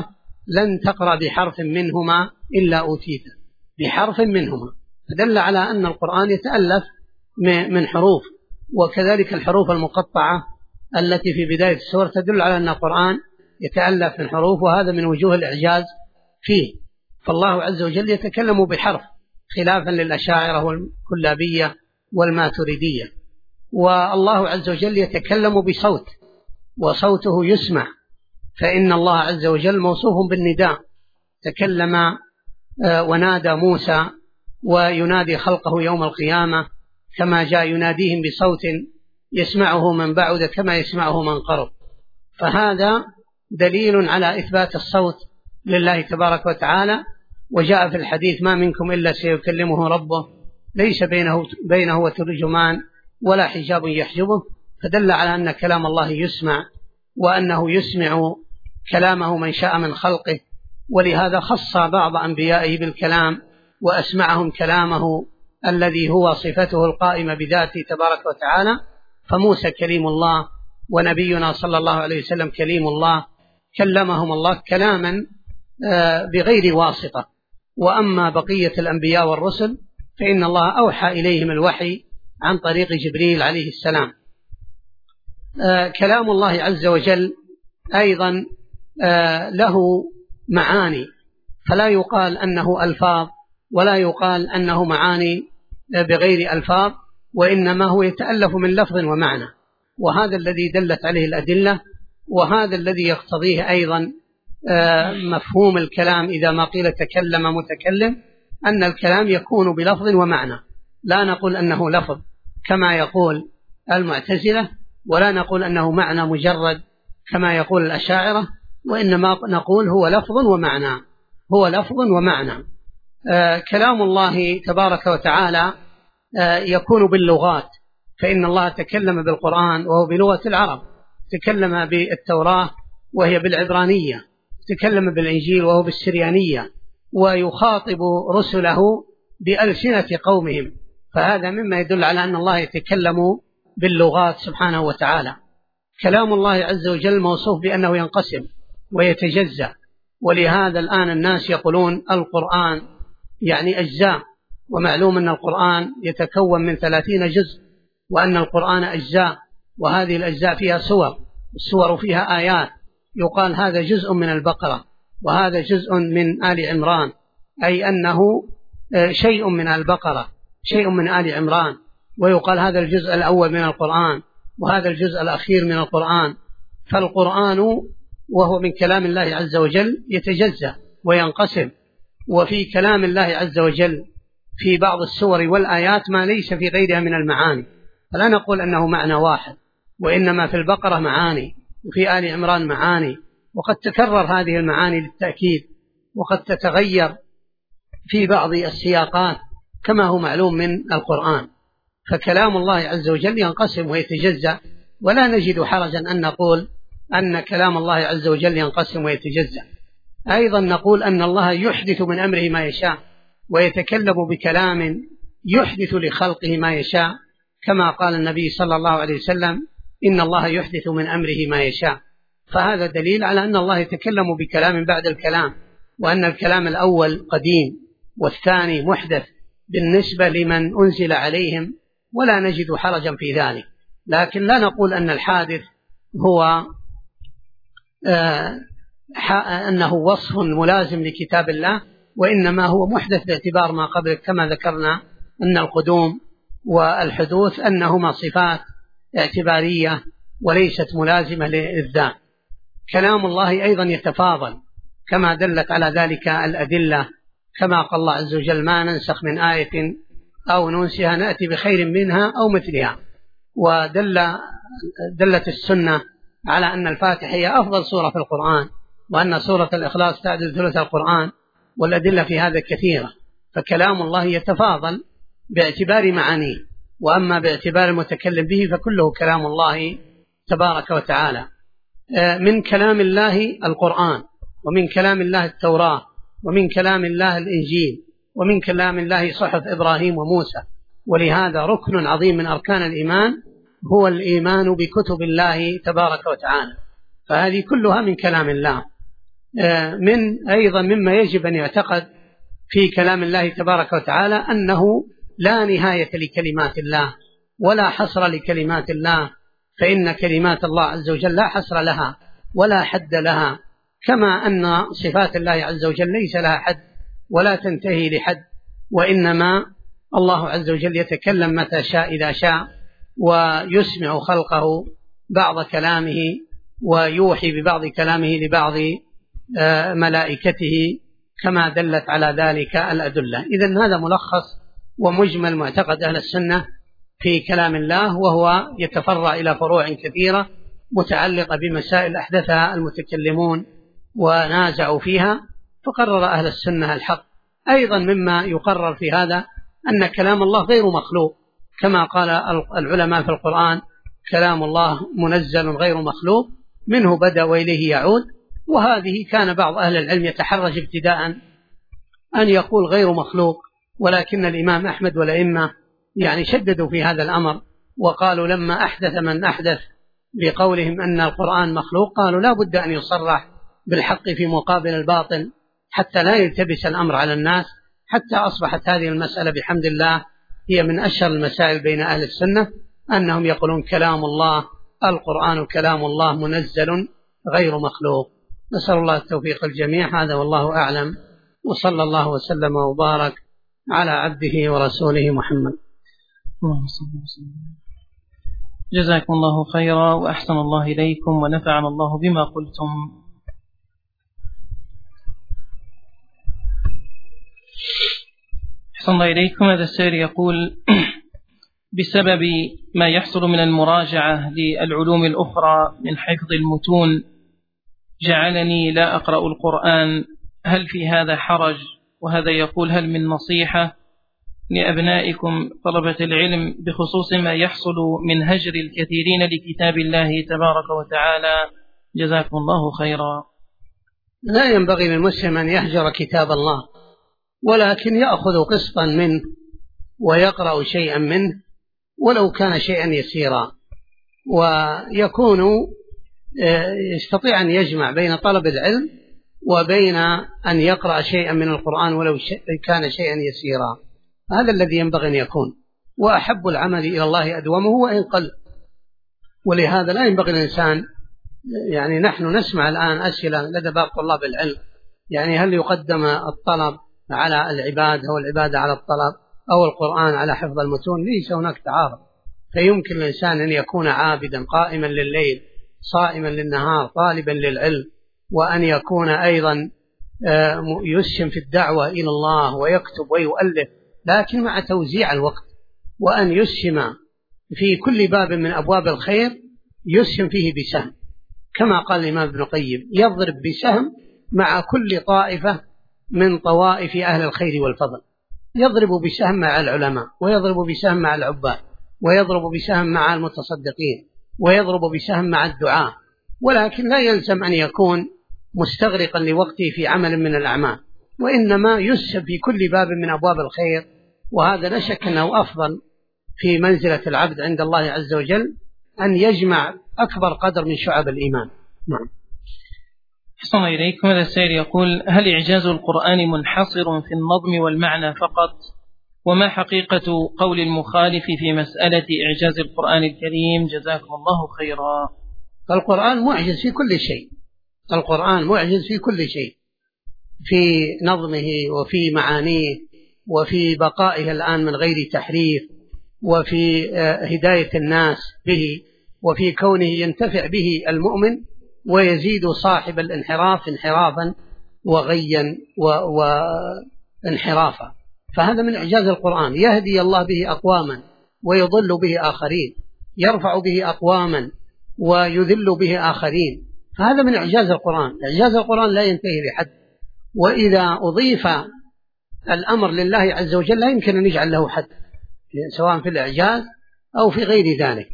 لن تقرأ بحرف منهما إلا أوتيته، بحرف منهما، فدل على أن القرآن يتألف من حروف. وكذلك الحروف المقطعة التي في بداية السور تدل على أن القرآن يتألف من حروف، وهذا من وجوه الإعجاز فيه. فالله عز وجل يتكلم بحرف خلافا للأشاعرة والكلابية والماتريدية. والله عز وجل يتكلم بصوت، وصوته يسمع، فإن الله عز وجل موصوف بالنداء، تكلم ونادى موسى وينادي خلقه يوم القيامة كما جاء يناديهم بصوت يسمعه من بعد كما يسمعه من قرب. فهذا دليل على إثبات الصوت لله تبارك وتعالى. وجاء في الحديث: ما منكم إلا سيكلمه ربه ليس بينه وترجمان ولا حجاب يحجبه. فدل على أن كلام الله يسمع، وأنه يسمع كلامه من شاء من خلقه، ولهذا خص بعض أنبيائه بالكلام وأسمعهم كلامه الذي هو صفته القائمة بذاته تبارك وتعالى. فموسى كليم الله، ونبينا صلى الله عليه وسلم كليم الله، كلمهم الله كلاما بغير واسطة. وأما بقية الأنبياء والرسل فإن الله أوحى إليهم الوحي عن طريق جبريل عليه السلام. كلام الله عز وجل أيضا له معاني، فلا يقال أنه ألفاظ ولا يقال أنه معاني بغير ألفاظ، وإنما هو يتألف من لفظ ومعنى، وهذا الذي دلت عليه الأدلة، وهذا الذي يقتضيه أيضا مفهوم الكلام إذا ما قيل تكلم متكلم، أن الكلام يكون بلفظ ومعنى، لا نقول أنه لفظ كما يقول المعتزلة، ولا نقول أنه معنى مجرد كما يقول الأشاعرة، وإنما نقول هو لفظ ومعنى، هو لفظ ومعنى. كلام الله تبارك وتعالى يكون باللغات، فإن الله تكلم بالقرآن وهو بلغة العرب، تكلم بالتوراة وهي بالعبرانية، تكلم بالإنجيل وهو بالسريانية، ويخاطب رسله بألسنة قومهم، فهذا مما يدل على أن الله يتكلم باللغات سبحانه وتعالى. كلام الله عز وجل موصوف بأنه ينقسم ويتجزأ، ولهذا الآن الناس يقولون القرآن يعني أجزاء، ومعلوم أن القرآن يتكون من 30 جزء، وأن القرآن أجزاء، وهذه الأجزاء فيها سور، السور فيها آيات، يقال هذا جزء من البقرة وهذا جزء من آل عمران، أي أنه شيء من البقرة شيء من آل عمران، ويقال هذا الجزء الأول من القرآن وهذا الجزء الأخير من القرآن. فالقرآن وهو من كلام الله عز وجل يتجزأ وينقسم، وفي كلام الله عز وجل في بعض السور والآيات ما ليس في غيرها من المعاني، فلا نقول أنه معنى واحد، وإنما في البقرة معاني وفي آل عمران معاني، وقد تكرر هذه المعاني للتأكيد، وقد تتغير في بعض السياقات كما هو معلوم من القرآن. فكلام الله عز وجل ينقسم ويتجزأ، ولا نجد حرجا أن نقول أن كلام الله عز وجل ينقسم ويتجزأ. أيضا نقول أن الله يحدث من أمره ما يشاء، ويتكلم بكلام يحدث لخلقه ما يشاء، كما قال النبي صلى الله عليه وسلم: إن الله يحدث من أمره ما يشاء. فهذا دليل على أن الله يتكلم بكلام بعد الكلام، وأن الكلام الأول قديم والثاني محدث بالنسبة لمن أنزل عليهم، ولا نجد حرجا في ذلك. لكن لا نقول أن الحادث هو أنه وصف ملازم لكتاب الله، وإنما هو محدث باعتبار ما قبل، كما ذكرنا أن القدوم والحدوث أنهما صفات اعتبارية وليست ملازمة للذات. كلام الله أيضا يتفاضل كما دلت على ذلك الأدلة، كما قال الله عز وجل: ما ننسخ من آية أو ننسها نأتي بخير منها أو مثلها. ودلت السنة على أن الفاتحة هي أفضل سورة في القرآن، وأن سورة الإخلاص تعدل ثلث القرآن، والأدلة في هذا كثيرة. فكلام الله يتفاضل باعتبار معانيه، وأما باعتبار المتكلم به فكله كلام الله تبارك وتعالى. من كلام الله القرآن، ومن كلام الله التوراة، ومن كلام الله الإنجيل، ومن كلام الله صحف إبراهيم وموسى. ولهذا ركن عظيم من أركان الإيمان هو الإيمان بكتب الله تبارك وتعالى، فهذه كلها من كلام الله. أيضا مما يجب أن يعتقد في كلام الله تبارك وتعالى أنه لا نهاية لكلمات الله ولا حصر لكلمات الله، فإن كلمات الله عز وجل لا حصر لها ولا حد لها، كما أن صفات الله عز وجل ليس لها حد ولا تنتهي لحد، وإنما الله عز وجل يتكلم متى شاء إذا شاء، ويسمع خلقه بعض كلامه ويوحي ببعض كلامه لبعض ملائكته كما دلت على ذلك الأدلة. إذن هذا ملخص ومجمل معتقد أهل السنة في كلام الله، وهو يتفرع إلى فروع كثيرة متعلقة بمسائل أحدثها المتكلمون ونازعوا فيها، فقرر أهل السنة الحق. أيضا مما يقرر في هذا أن كلام الله غير مخلوق، كما قال العلماء في القرآن كلام الله منزل غير مخلوق، منه بدأ وإليه يعود. وهذه كان بعض أهل العلم يتحرج ابتداء أن يقول غير مخلوق، ولكن الإمام أحمد والأئمة شددوا في هذا الأمر، وقالوا لما أحدث من أحدث بقولهم أن القرآن مخلوق قالوا لا بد أن يصرح بالحق في مقابل الباطل حتى لا يلتبس الأمر على الناس، حتى أصبحت هذه المسألة بحمد الله هي من أشهر المسائل بين أهل السنة، أنهم يقولون كلام الله القرآن كلام الله منزل غير مخلوق. نسأل الله التوفيق الجميع، هذا والله أعلم، وصلى الله وسلم وبارك على عبده ورسوله محمد. جزاكم الله خيرا وأحسن الله إليكم ونفعنا الله بما قلتم. أحسن الله إليكم. هذا السائل يقول بسبب ما يحصل من المراجعة للعلوم الأخرى من حفظ المتون جعلني لا أقرأ القرآن، هل في هذا حرج؟ وهذا يقول هل من نصيحة لأبنائكم طلبة العلم بخصوص ما يحصل من هجر الكثيرين لكتاب الله تبارك وتعالى؟ جزاكم الله خيرا. لا ينبغي للمسلم أن يهجر كتاب الله، ولكن يأخذ قسطا منه ويقرأ شيئا منه ولو كان شيئا يسيرا، ويكون يستطيع أن يجمع بين طلب العلم وبين أن يقرأ شيئا من القرآن ولو كان شيئا يسيرا. هذا الذي ينبغي أن يكون، وأحب العمل إلى الله أدومه وإن قل. ولهذا لا ينبغي الإنسان نحن نسمع الآن أسئلة لدى بعض طلاب العلم هل يقدم الطلب على العبادة والعبادة على الطلب أو القرآن على حفظ المتون؟ ليس هناك تعارض، فيمكن الإنسان أن يكون عابدا قائما لليل صائما للنهار طالبا للعلم، وأن يكون أيضا يسهم في الدعوة إلى الله ويكتب ويؤلف، لكن مع توزيع الوقت، وأن يسهم في كل باب من أبواب الخير يسهم فيه بسهم، كما قال الإمام ابن القيم يضرب بسهم مع كل طائفة من طوائف أهل الخير والفضل، يضرب بسهم مع العلماء، ويضرب بسهم مع العباد، ويضرب بسهم مع المتصدقين، ويضرب بسهم مع الدعاء، ولكن لا يلزم أن يكون مستغرقا لوقته في عمل من الأعمال، وإنما يسهم في كل باب من أبواب الخير، وهذا لا شك أنه أفضل في منزلة العبد عند الله عز وجل أن يجمع أكبر قدر من شعب الإيمان. نعم. أحسن إليكم. هذا السائل يقول هل إعجاز القرآن منحصر في النظم والمعنى فقط؟ وما حقيقة قول المخالف في مسألة إعجاز القرآن الكريم؟ جزاكم الله خيرا. القرآن معجز في كل شيء، القرآن معجز في كل شيء، في نظمه وفي معانيه وفي بقائه الآن من غير تحريف، وفي هداية الناس به، وفي كونه ينتفع به المؤمن ويزيد صاحب الانحراف انحرافا وغيا وانحرافا. فهذا من إعجاز القرآن، يهدي الله به أقواما ويضل به آخرين، يرفع به أقواما ويذل به آخرين، فهذا من إعجاز القرآن. إعجاز القرآن لا ينتهي لحد، وإذا أضيف الأمر لله عز وجل لا يمكن أن يجعل له حد، سواء في الإعجاز أو في غير ذلك.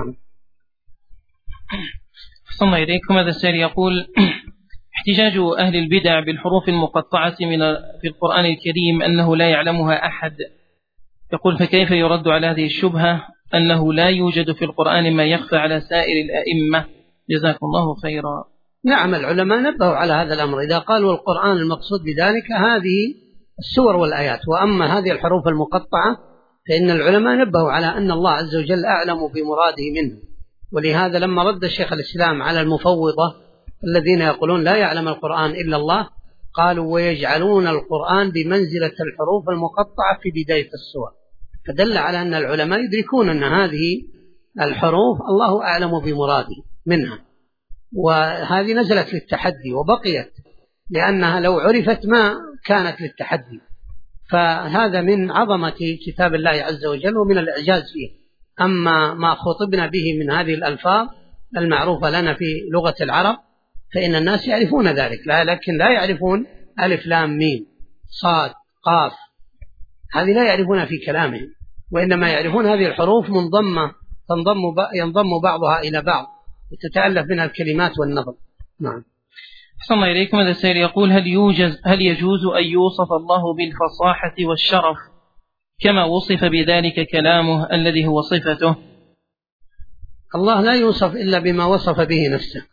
أحسن الله إليكم. هذا السائل يقول احتجاج أهل البدع بالحروف المقطعة في القرآن الكريم أنه لا يعلمها أحد، يقول فكيف يرد على هذه الشبهة أنه لا يوجد في القرآن ما يخفى على سائر الأئمة؟ جزاكم الله خيرا. نعم، العلماء نبهوا على هذا الأمر إذا قالوا القرآن المقصود بذلك هذه السور والآيات، وأما هذه الحروف المقطعة فإن العلماء نبهوا على أن الله عز وجل أعلم بمراده منه. ولهذا لما رد شيخ الإسلام على المفوضة الذين يقولون لا يعلم القرآن إلا الله، قالوا ويجعلون القرآن بمنزلة الحروف المقطعة في بداية السور، فدل على أن العلماء يدركون أن هذه الحروف الله أعلم بمراده منها، وهذه نزلت للتحدي وبقيت، لأنها لو عرفت ما كانت للتحدي. فهذا من عظمة كتاب الله عز وجل ومن الإعجاز فيه. أما ما خطبنا به من هذه الألفاظ المعروفة لنا في لغة العرب فإن الناس يعرفون ذلك، لكن لا يعرفون ألف لام ميم صاد قاف، هذه لا يعرفونها في كلامهم، وإنما يعرفون هذه الحروف منضمة ينضم بعضها إلى بعض وتتألف منها الكلمات والنظم. نعم. أحسن الله إليكم. هذا السائل يقول هل يجوز أن يوصف الله بالفصاحة والشرف كما وصف بذلك كلامه الذي هو صفته؟ الله لا يوصف إلا بما وصف به نفسه.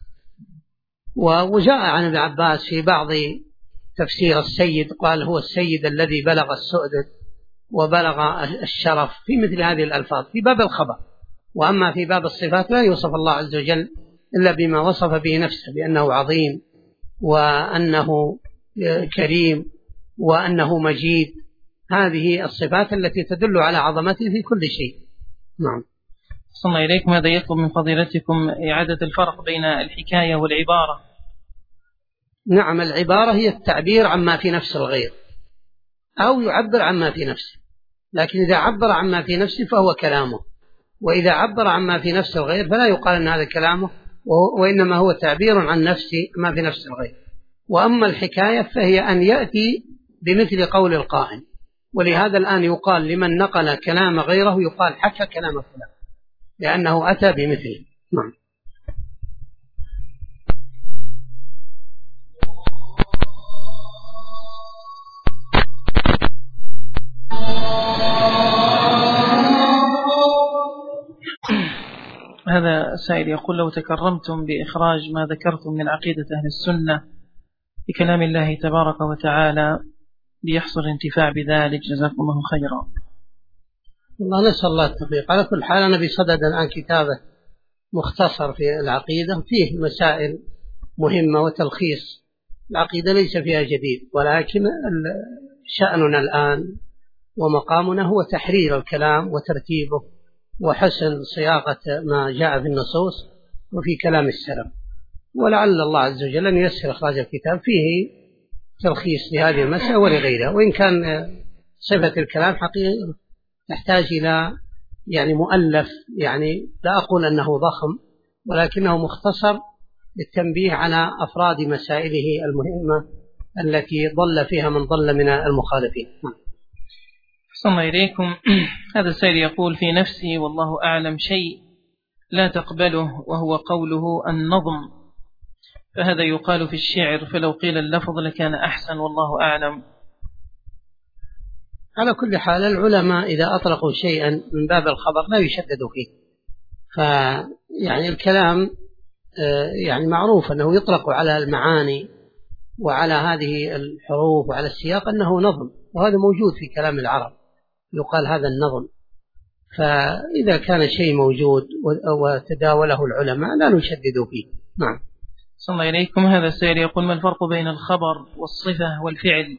وجاء عن ابن عباس في بعض تفسير السيد قال هو السيد الذي بلغ السؤدد وبلغ الشرف في مثل هذه الألفاظ في باب الخبر. وأما في باب الصفات لا يوصف الله عز وجل إلا بما وصف به نفسه، بأنه عظيم وأنه كريم وأنه مجيد. هذه الصفات التي تدل على عظمته في كل شيء. نعم. صلى الله إليكم. هذا يطلب من فضيلتكم إعادة الفرق بين الحكاية والعبارة. نعم، العبارة هي التعبير عما في نفس الغير أو يعبر عما في نفسه، لكن إذا عبر عما في نفسه فهو كلامه، وإذا عبر عما في نفس الغير فلا يقال أن هذا كلامه، وإنما هو تعبير عن نفسه ما في نفس الغير. وأما الحكاية فهي أن يأتي بمثل قول القائل، ولهذا الآن يقال لمن نقل كلام غيره يقال حكى كلام فلان لأنه أتى بمثله. نعم. هذا سائل يقول لو تكرمتم بإخراج ما ذكرتم من عقيدة أهل السنة بكلام الله تبارك وتعالى ليحصل انتفاع بذلك جزاكم الله خيرا. الله نسأل الله التوفيق. على كل حال أنا بصدد الآن كتابة مختصر في العقيدة فيه مسائل مهمة وتلخيص. العقيدة ليس فيها جديد، ولكن شأننا الآن ومقامنا هو تحرير الكلام وترتيبه وحسن صياغة ما جاء في النصوص وفي كلام السلف، ولعل الله عز وجل أن ييسر إخراج الكتاب فيه تلخيص لهذه المسألة ولغيرها. وإن كان صفة الكلام حقيقة تحتاج إلى مؤلف، لا أقول أنه ضخم ولكنه مختصر للتنبيه على أفراد مسائله المهمة التي ضل فيها من ضل من المخالفين. صلى الله إليكم. هذا السائل يقول في نفسي والله أعلم شيء لا تقبله وهو قوله النظم، فهذا يقال في الشعر، فلو قيل اللفظ لكان أحسن والله أعلم. على كل حال العلماء إذا أطلقوا شيئا من باب الخبر لا يشددوا فيه، الكلام معروف أنه يطلق على المعاني وعلى هذه الحروف وعلى السياق أنه نظم، وهذا موجود في كلام العرب يقال هذا النظم. فإذا كان شيء موجود وتداوله العلماء لا نشدد فيه. نعم. صلى الله إليكم. هذا السائل يقول ما الفرق بين الخبر والصفة والفعل؟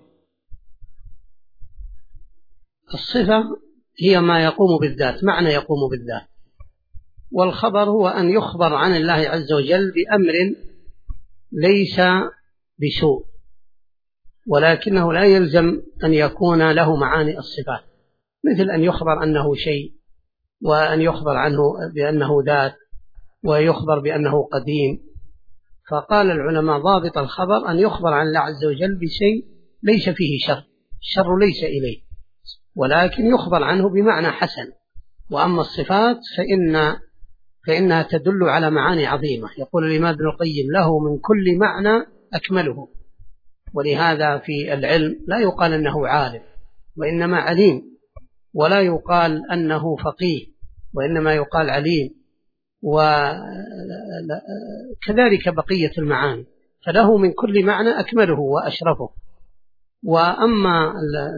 الصفة هي ما يقوم بالذات، معنى يقوم بالذات، والخبر هو أن يخبر عن الله عز وجل بأمر ليس بسوء، ولكنه لا يلزم أن يكون له معاني الصفات، مثل أن يخبر أنه شيء، وأن يخبر عنه بأنه ذات، ويخبر بأنه قديم. فقال العلماء ضابط الخبر أن يخبر عن الله عز وجل بشيء ليس فيه شر، الشر ليس إليه، ولكن يخبر عنه بمعنى حسن. وأما الصفات فإنها تدل على معاني عظيمة. يقول الإمام ابن القيم له من كل معنى أكمله. ولهذا في العلم لا يقال أنه عالم وإنما عليم، ولا يقال أنه فقيه وإنما يقال عليم. وكذلك بقية المعاني، فله من كل معنى أكمله وأشرفه. وأما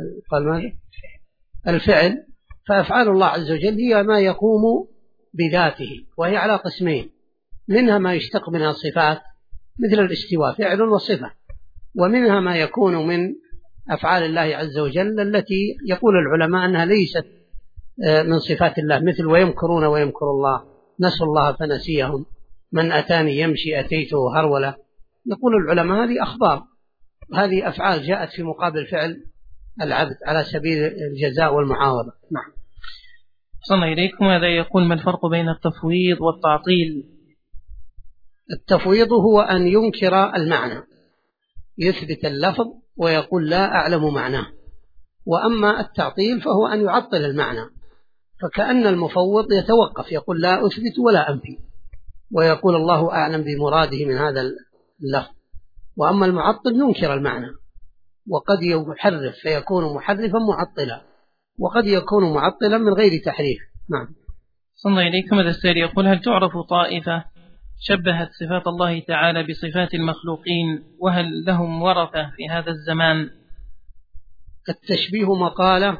الفعل فأفعال الله عز وجل هي ما يقوم بذاته، وهي على قسمين: منها ما يشتق منها صفات مثل الاستواء فعل وصفة، ومنها ما يكون من أفعال الله عز وجل التي يقول العلماء أنها ليست من صفات الله، مثل ويمكرون ويمكر الله، نسوا الله فنسيهم، من أتاني يمشي أتيته هرولة. يقول العلماء هذه أخبار، هذه أفعال جاءت في مقابل فعل العبد على سبيل الجزاء والمعاوضة. نعم. صلى إليكم. هذا يقول: ما الفرق بين التفويض والتعطيل؟ التفويض هو أن ينكر المعنى، يثبت اللفظ ويقول لا أعلم معناه. وأما التعطيل فهو أن يعطل المعنى، فكأن المفوض يتوقف، يقول لا أثبت ولا أنفي، ويقول الله أعلم بمراده من هذا اللفظ. وأما المعطل ينكر المعنى، وقد يحرف فيكون محرفا معطلا، وقد يكون معطلا من غير تحريف. نعم. صلى إليكم. هذا السائل يقول: هل تعرف طائفة شبهت صفات الله تعالى بصفات المخلوقين، وهل لهم ورثة في هذا الزمان؟ التشبيه مقالة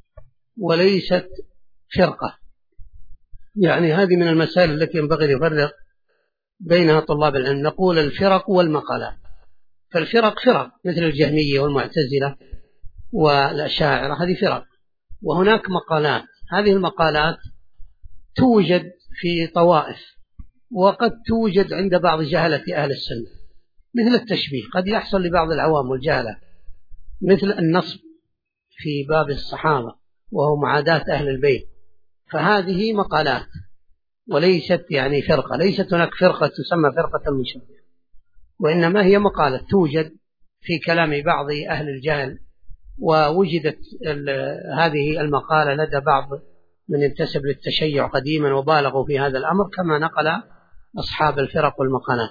وليست فرقة، يعني هذه من المسائل التي ينبغي يفرق بينها طلاب العلم. نقول الفرق والمقالات، فالفرق فرق مثل الجهمية والمعتزلة والأشاعرة، هذه فرق. وهناك مقالات، هذه المقالات توجد في طوائف، وقد توجد عند بعض جهلة أهل السنة، مثل التشبيه قد يحصل لبعض العوام والجهلة، مثل النصب في باب الصحابة وهو معاداة أهل البيت، فهذه مقالات وليست يعني فرقة. ليست هناك فرقة تسمى فرقة المشبه، وإنما هي مقالة توجد في كلام بعض أهل الجهل، ووجدت هذه المقالة لدى بعض من ينتسب للتشيع قديما وبالغوا في هذا الأمر، كما نقل أصحاب الفرق والمقالات.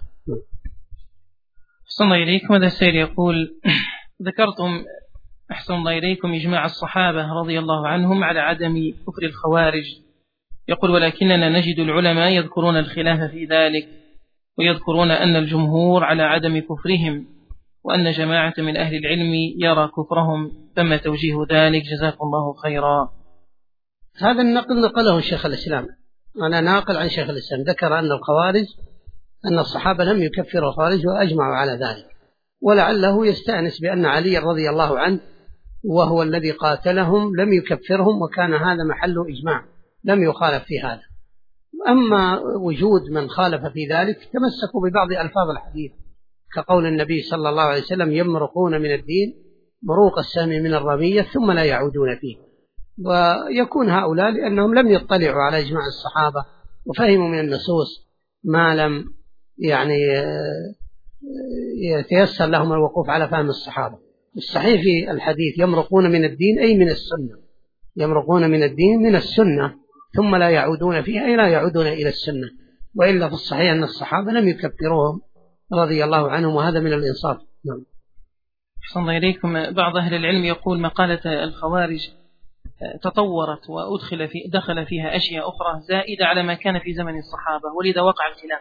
أحسن الله إليكم. هذا السائل يقول: ذكرتم أحسن الله إليكم إجماع الصحابة رضي الله عنهم على عدم كفر الخوارج، يقول: ولكننا نجد العلماء يذكرون الخلاف في ذلك، ويذكرون أن الجمهور على عدم كفرهم، وأن جماعة من أهل العلم يرى كفرهم، فما توجيه ذلك؟ جزاكم الله خيرا. هذا النقل نقله الشيخ الإسلام، أنا ناقل عن شيخ الإسلام، ذكر أن الخوارج أن الصحابة لم يكفروا الخوارج وأجمعوا على ذلك، ولعله يستأنس بأن علي رضي الله عنه وهو الذي قاتلهم لم يكفرهم، وكان هذا محل إجماع لم يخالف في هذا. أما وجود من خالف في ذلك تمسكوا ببعض ألفاظ الحديث، كقول النبي صلى الله عليه وسلم: يمرقون من الدين مروق السهم من الرمية ثم لا يعودون فيه. ويكون هؤلاء لأنهم لم يطلعوا على إجماع الصحابة وفهموا من النصوص ما لم يعني يتيسر لهم الوقوف على فهم الصحابة. الصحيح في الحديث يمرقون من الدين أي من السنة، يمرقون من الدين من السنة ثم لا يعودون فيها أي لا يعودون إلى السنة، وإلا في الصحيح أن الصحابة لم يكفروهم رضي الله عنهم، وهذا من الإنصاف. نعم. أحسن الله إليكم. بعض أهل العلم يقول: مقالة الخوارج تطورت دخل فيها أشياء أخرى زائدة على ما كان في زمن الصحابة، ولذا وقع الخلاف.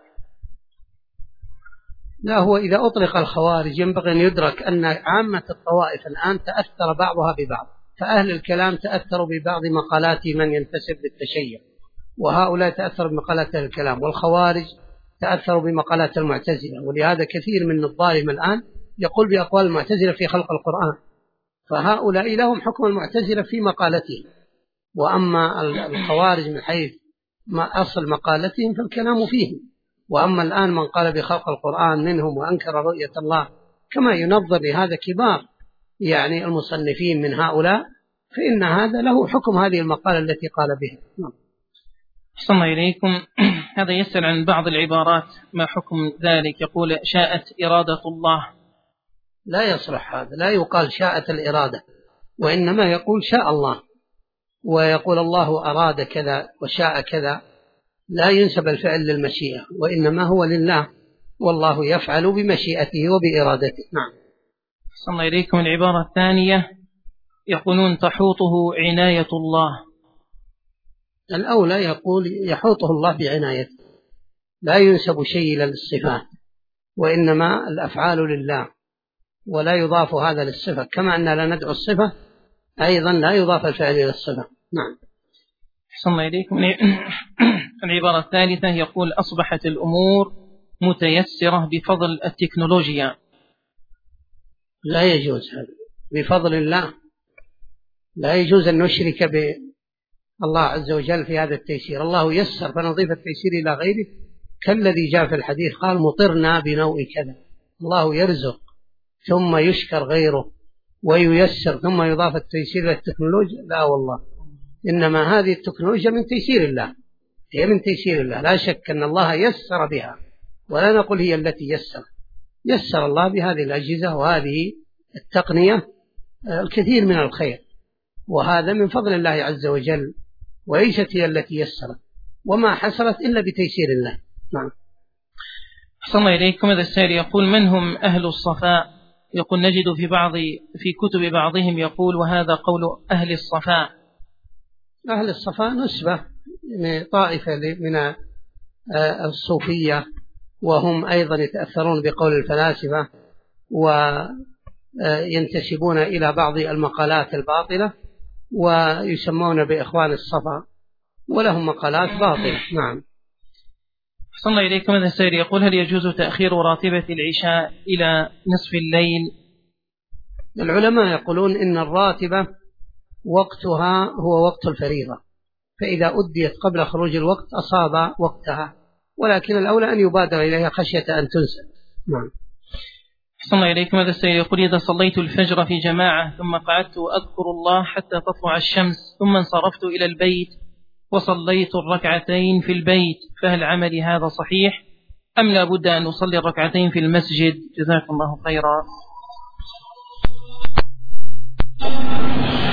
لا، هو إذا أطلق الخوارج ينبغي أن يدرك أن عامة الطوائف الآن تأثر بعضها ببعض، فأهل الكلام تأثروا ببعض مقالات من ينتسب للتشيع، وهؤلاء تأثروا بمقالات أهل الكلام، والخوارج تأثروا بمقالات المعتزلة. ولهذا كثير من الظالم الآن يقول بأقوال المعتزلة في خلق القرآن، فهؤلاء لهم حكم المعتزلة في مقالتهم. وأما الخوارج من حيث ما أصل مقالتهم فالكلام فيهم. وأما الآن من قال بخلق القرآن منهم وأنكر رؤية الله كما ينظر لهذا كبار يعني المصنفين من هؤلاء، فإن هذا له حكم هذه المقالة التي قال بها. أحسن الله إليكم. هذا يسأل عن بعض العبارات، ما حكم ذلك؟ يقول: شاءت إرادة الله. لا يصلح هذا، لا يقال شاءت الإرادة، وإنما يقول شاء الله، ويقول الله أراد كذا وشاء كذا، لا ينسب الفعل للمشيئة، وإنما هو لله، والله يفعل بمشيئته وبإرادته. نعم. أحسن الله إليكم. العبارة الثانية يقولون: تحوطه عناية الله. الأولى يقول يحوطه الله بعنايته، لا ينسب شيء إلى الصفات، وإنما الأفعال لله ولا يضاف هذا للصفة، كما أننا لا ندعو الصفة أيضا لا يضاف الفعل إلى الصفة. نعم. أحسن الله إليكم. العبارة الثالثة يقول: أصبحت الأمور متيسرة بفضل التكنولوجيا. لا يجوز هذا بفضل الله، لا يجوز أن نشرك بالله عز وجل في هذا التيسير. الله يسر، فنضيف التيسير إلى غيره كالذي جاء في الحديث قال: مطرنا بنوء كذا. الله يرزق ثم يشكر غيره وييسر ثم يضاف التيسير إلى التكنولوجيا؟ لا والله، إنما هذه التكنولوجيا من تيسير الله، هي من تيسير الله، لا شك أن الله يسر بها، ولا نقول هي التي يسر الله بهذه الأجهزة وهذه التقنية الكثير من الخير، وهذا من فضل الله عز وجل، وليست هي التي يسرت، وما حصلت إلا بتيسير الله. نعم. أحسن الله إليكم. هذا السائل يقول: من هم أهل الصفاء؟ يقول: نجد في كتب بعضهم يقول وهذا قول أهل الصفاء. أهل الصفاء نسبة طائفة من الصوفية، وهم أيضا يتأثرون بقول الفلاسفة وينتسبون إلى بعض المقالات الباطلة ويسمون بإخوان الصفا، ولهم مقالات باطلة. نعم. أحسن الله إليكم. هذا السائل يقول: هل يجوز تأخير راتبة العشاء إلى نصف الليل؟ العلماء يقولون إن الراتبة وقتها هو وقت الفريضة، فإذا أديت قبل خروج الوقت أصاب وقتها، ولكن الأولى أن يبادر إليها خشية أن تنسى. نعم. أحسن الله إليكم. هذا السائل يقول: إذا صليت الفجر في جماعة ثم قعدت أذكر الله حتى تطلع الشمس ثم انصرفت إلى البيت وصليت الركعتين في البيت، فهل عملي هذا صحيح أم لا بد أن أصلي الركعتين في المسجد؟ جزاكم الله خيرا.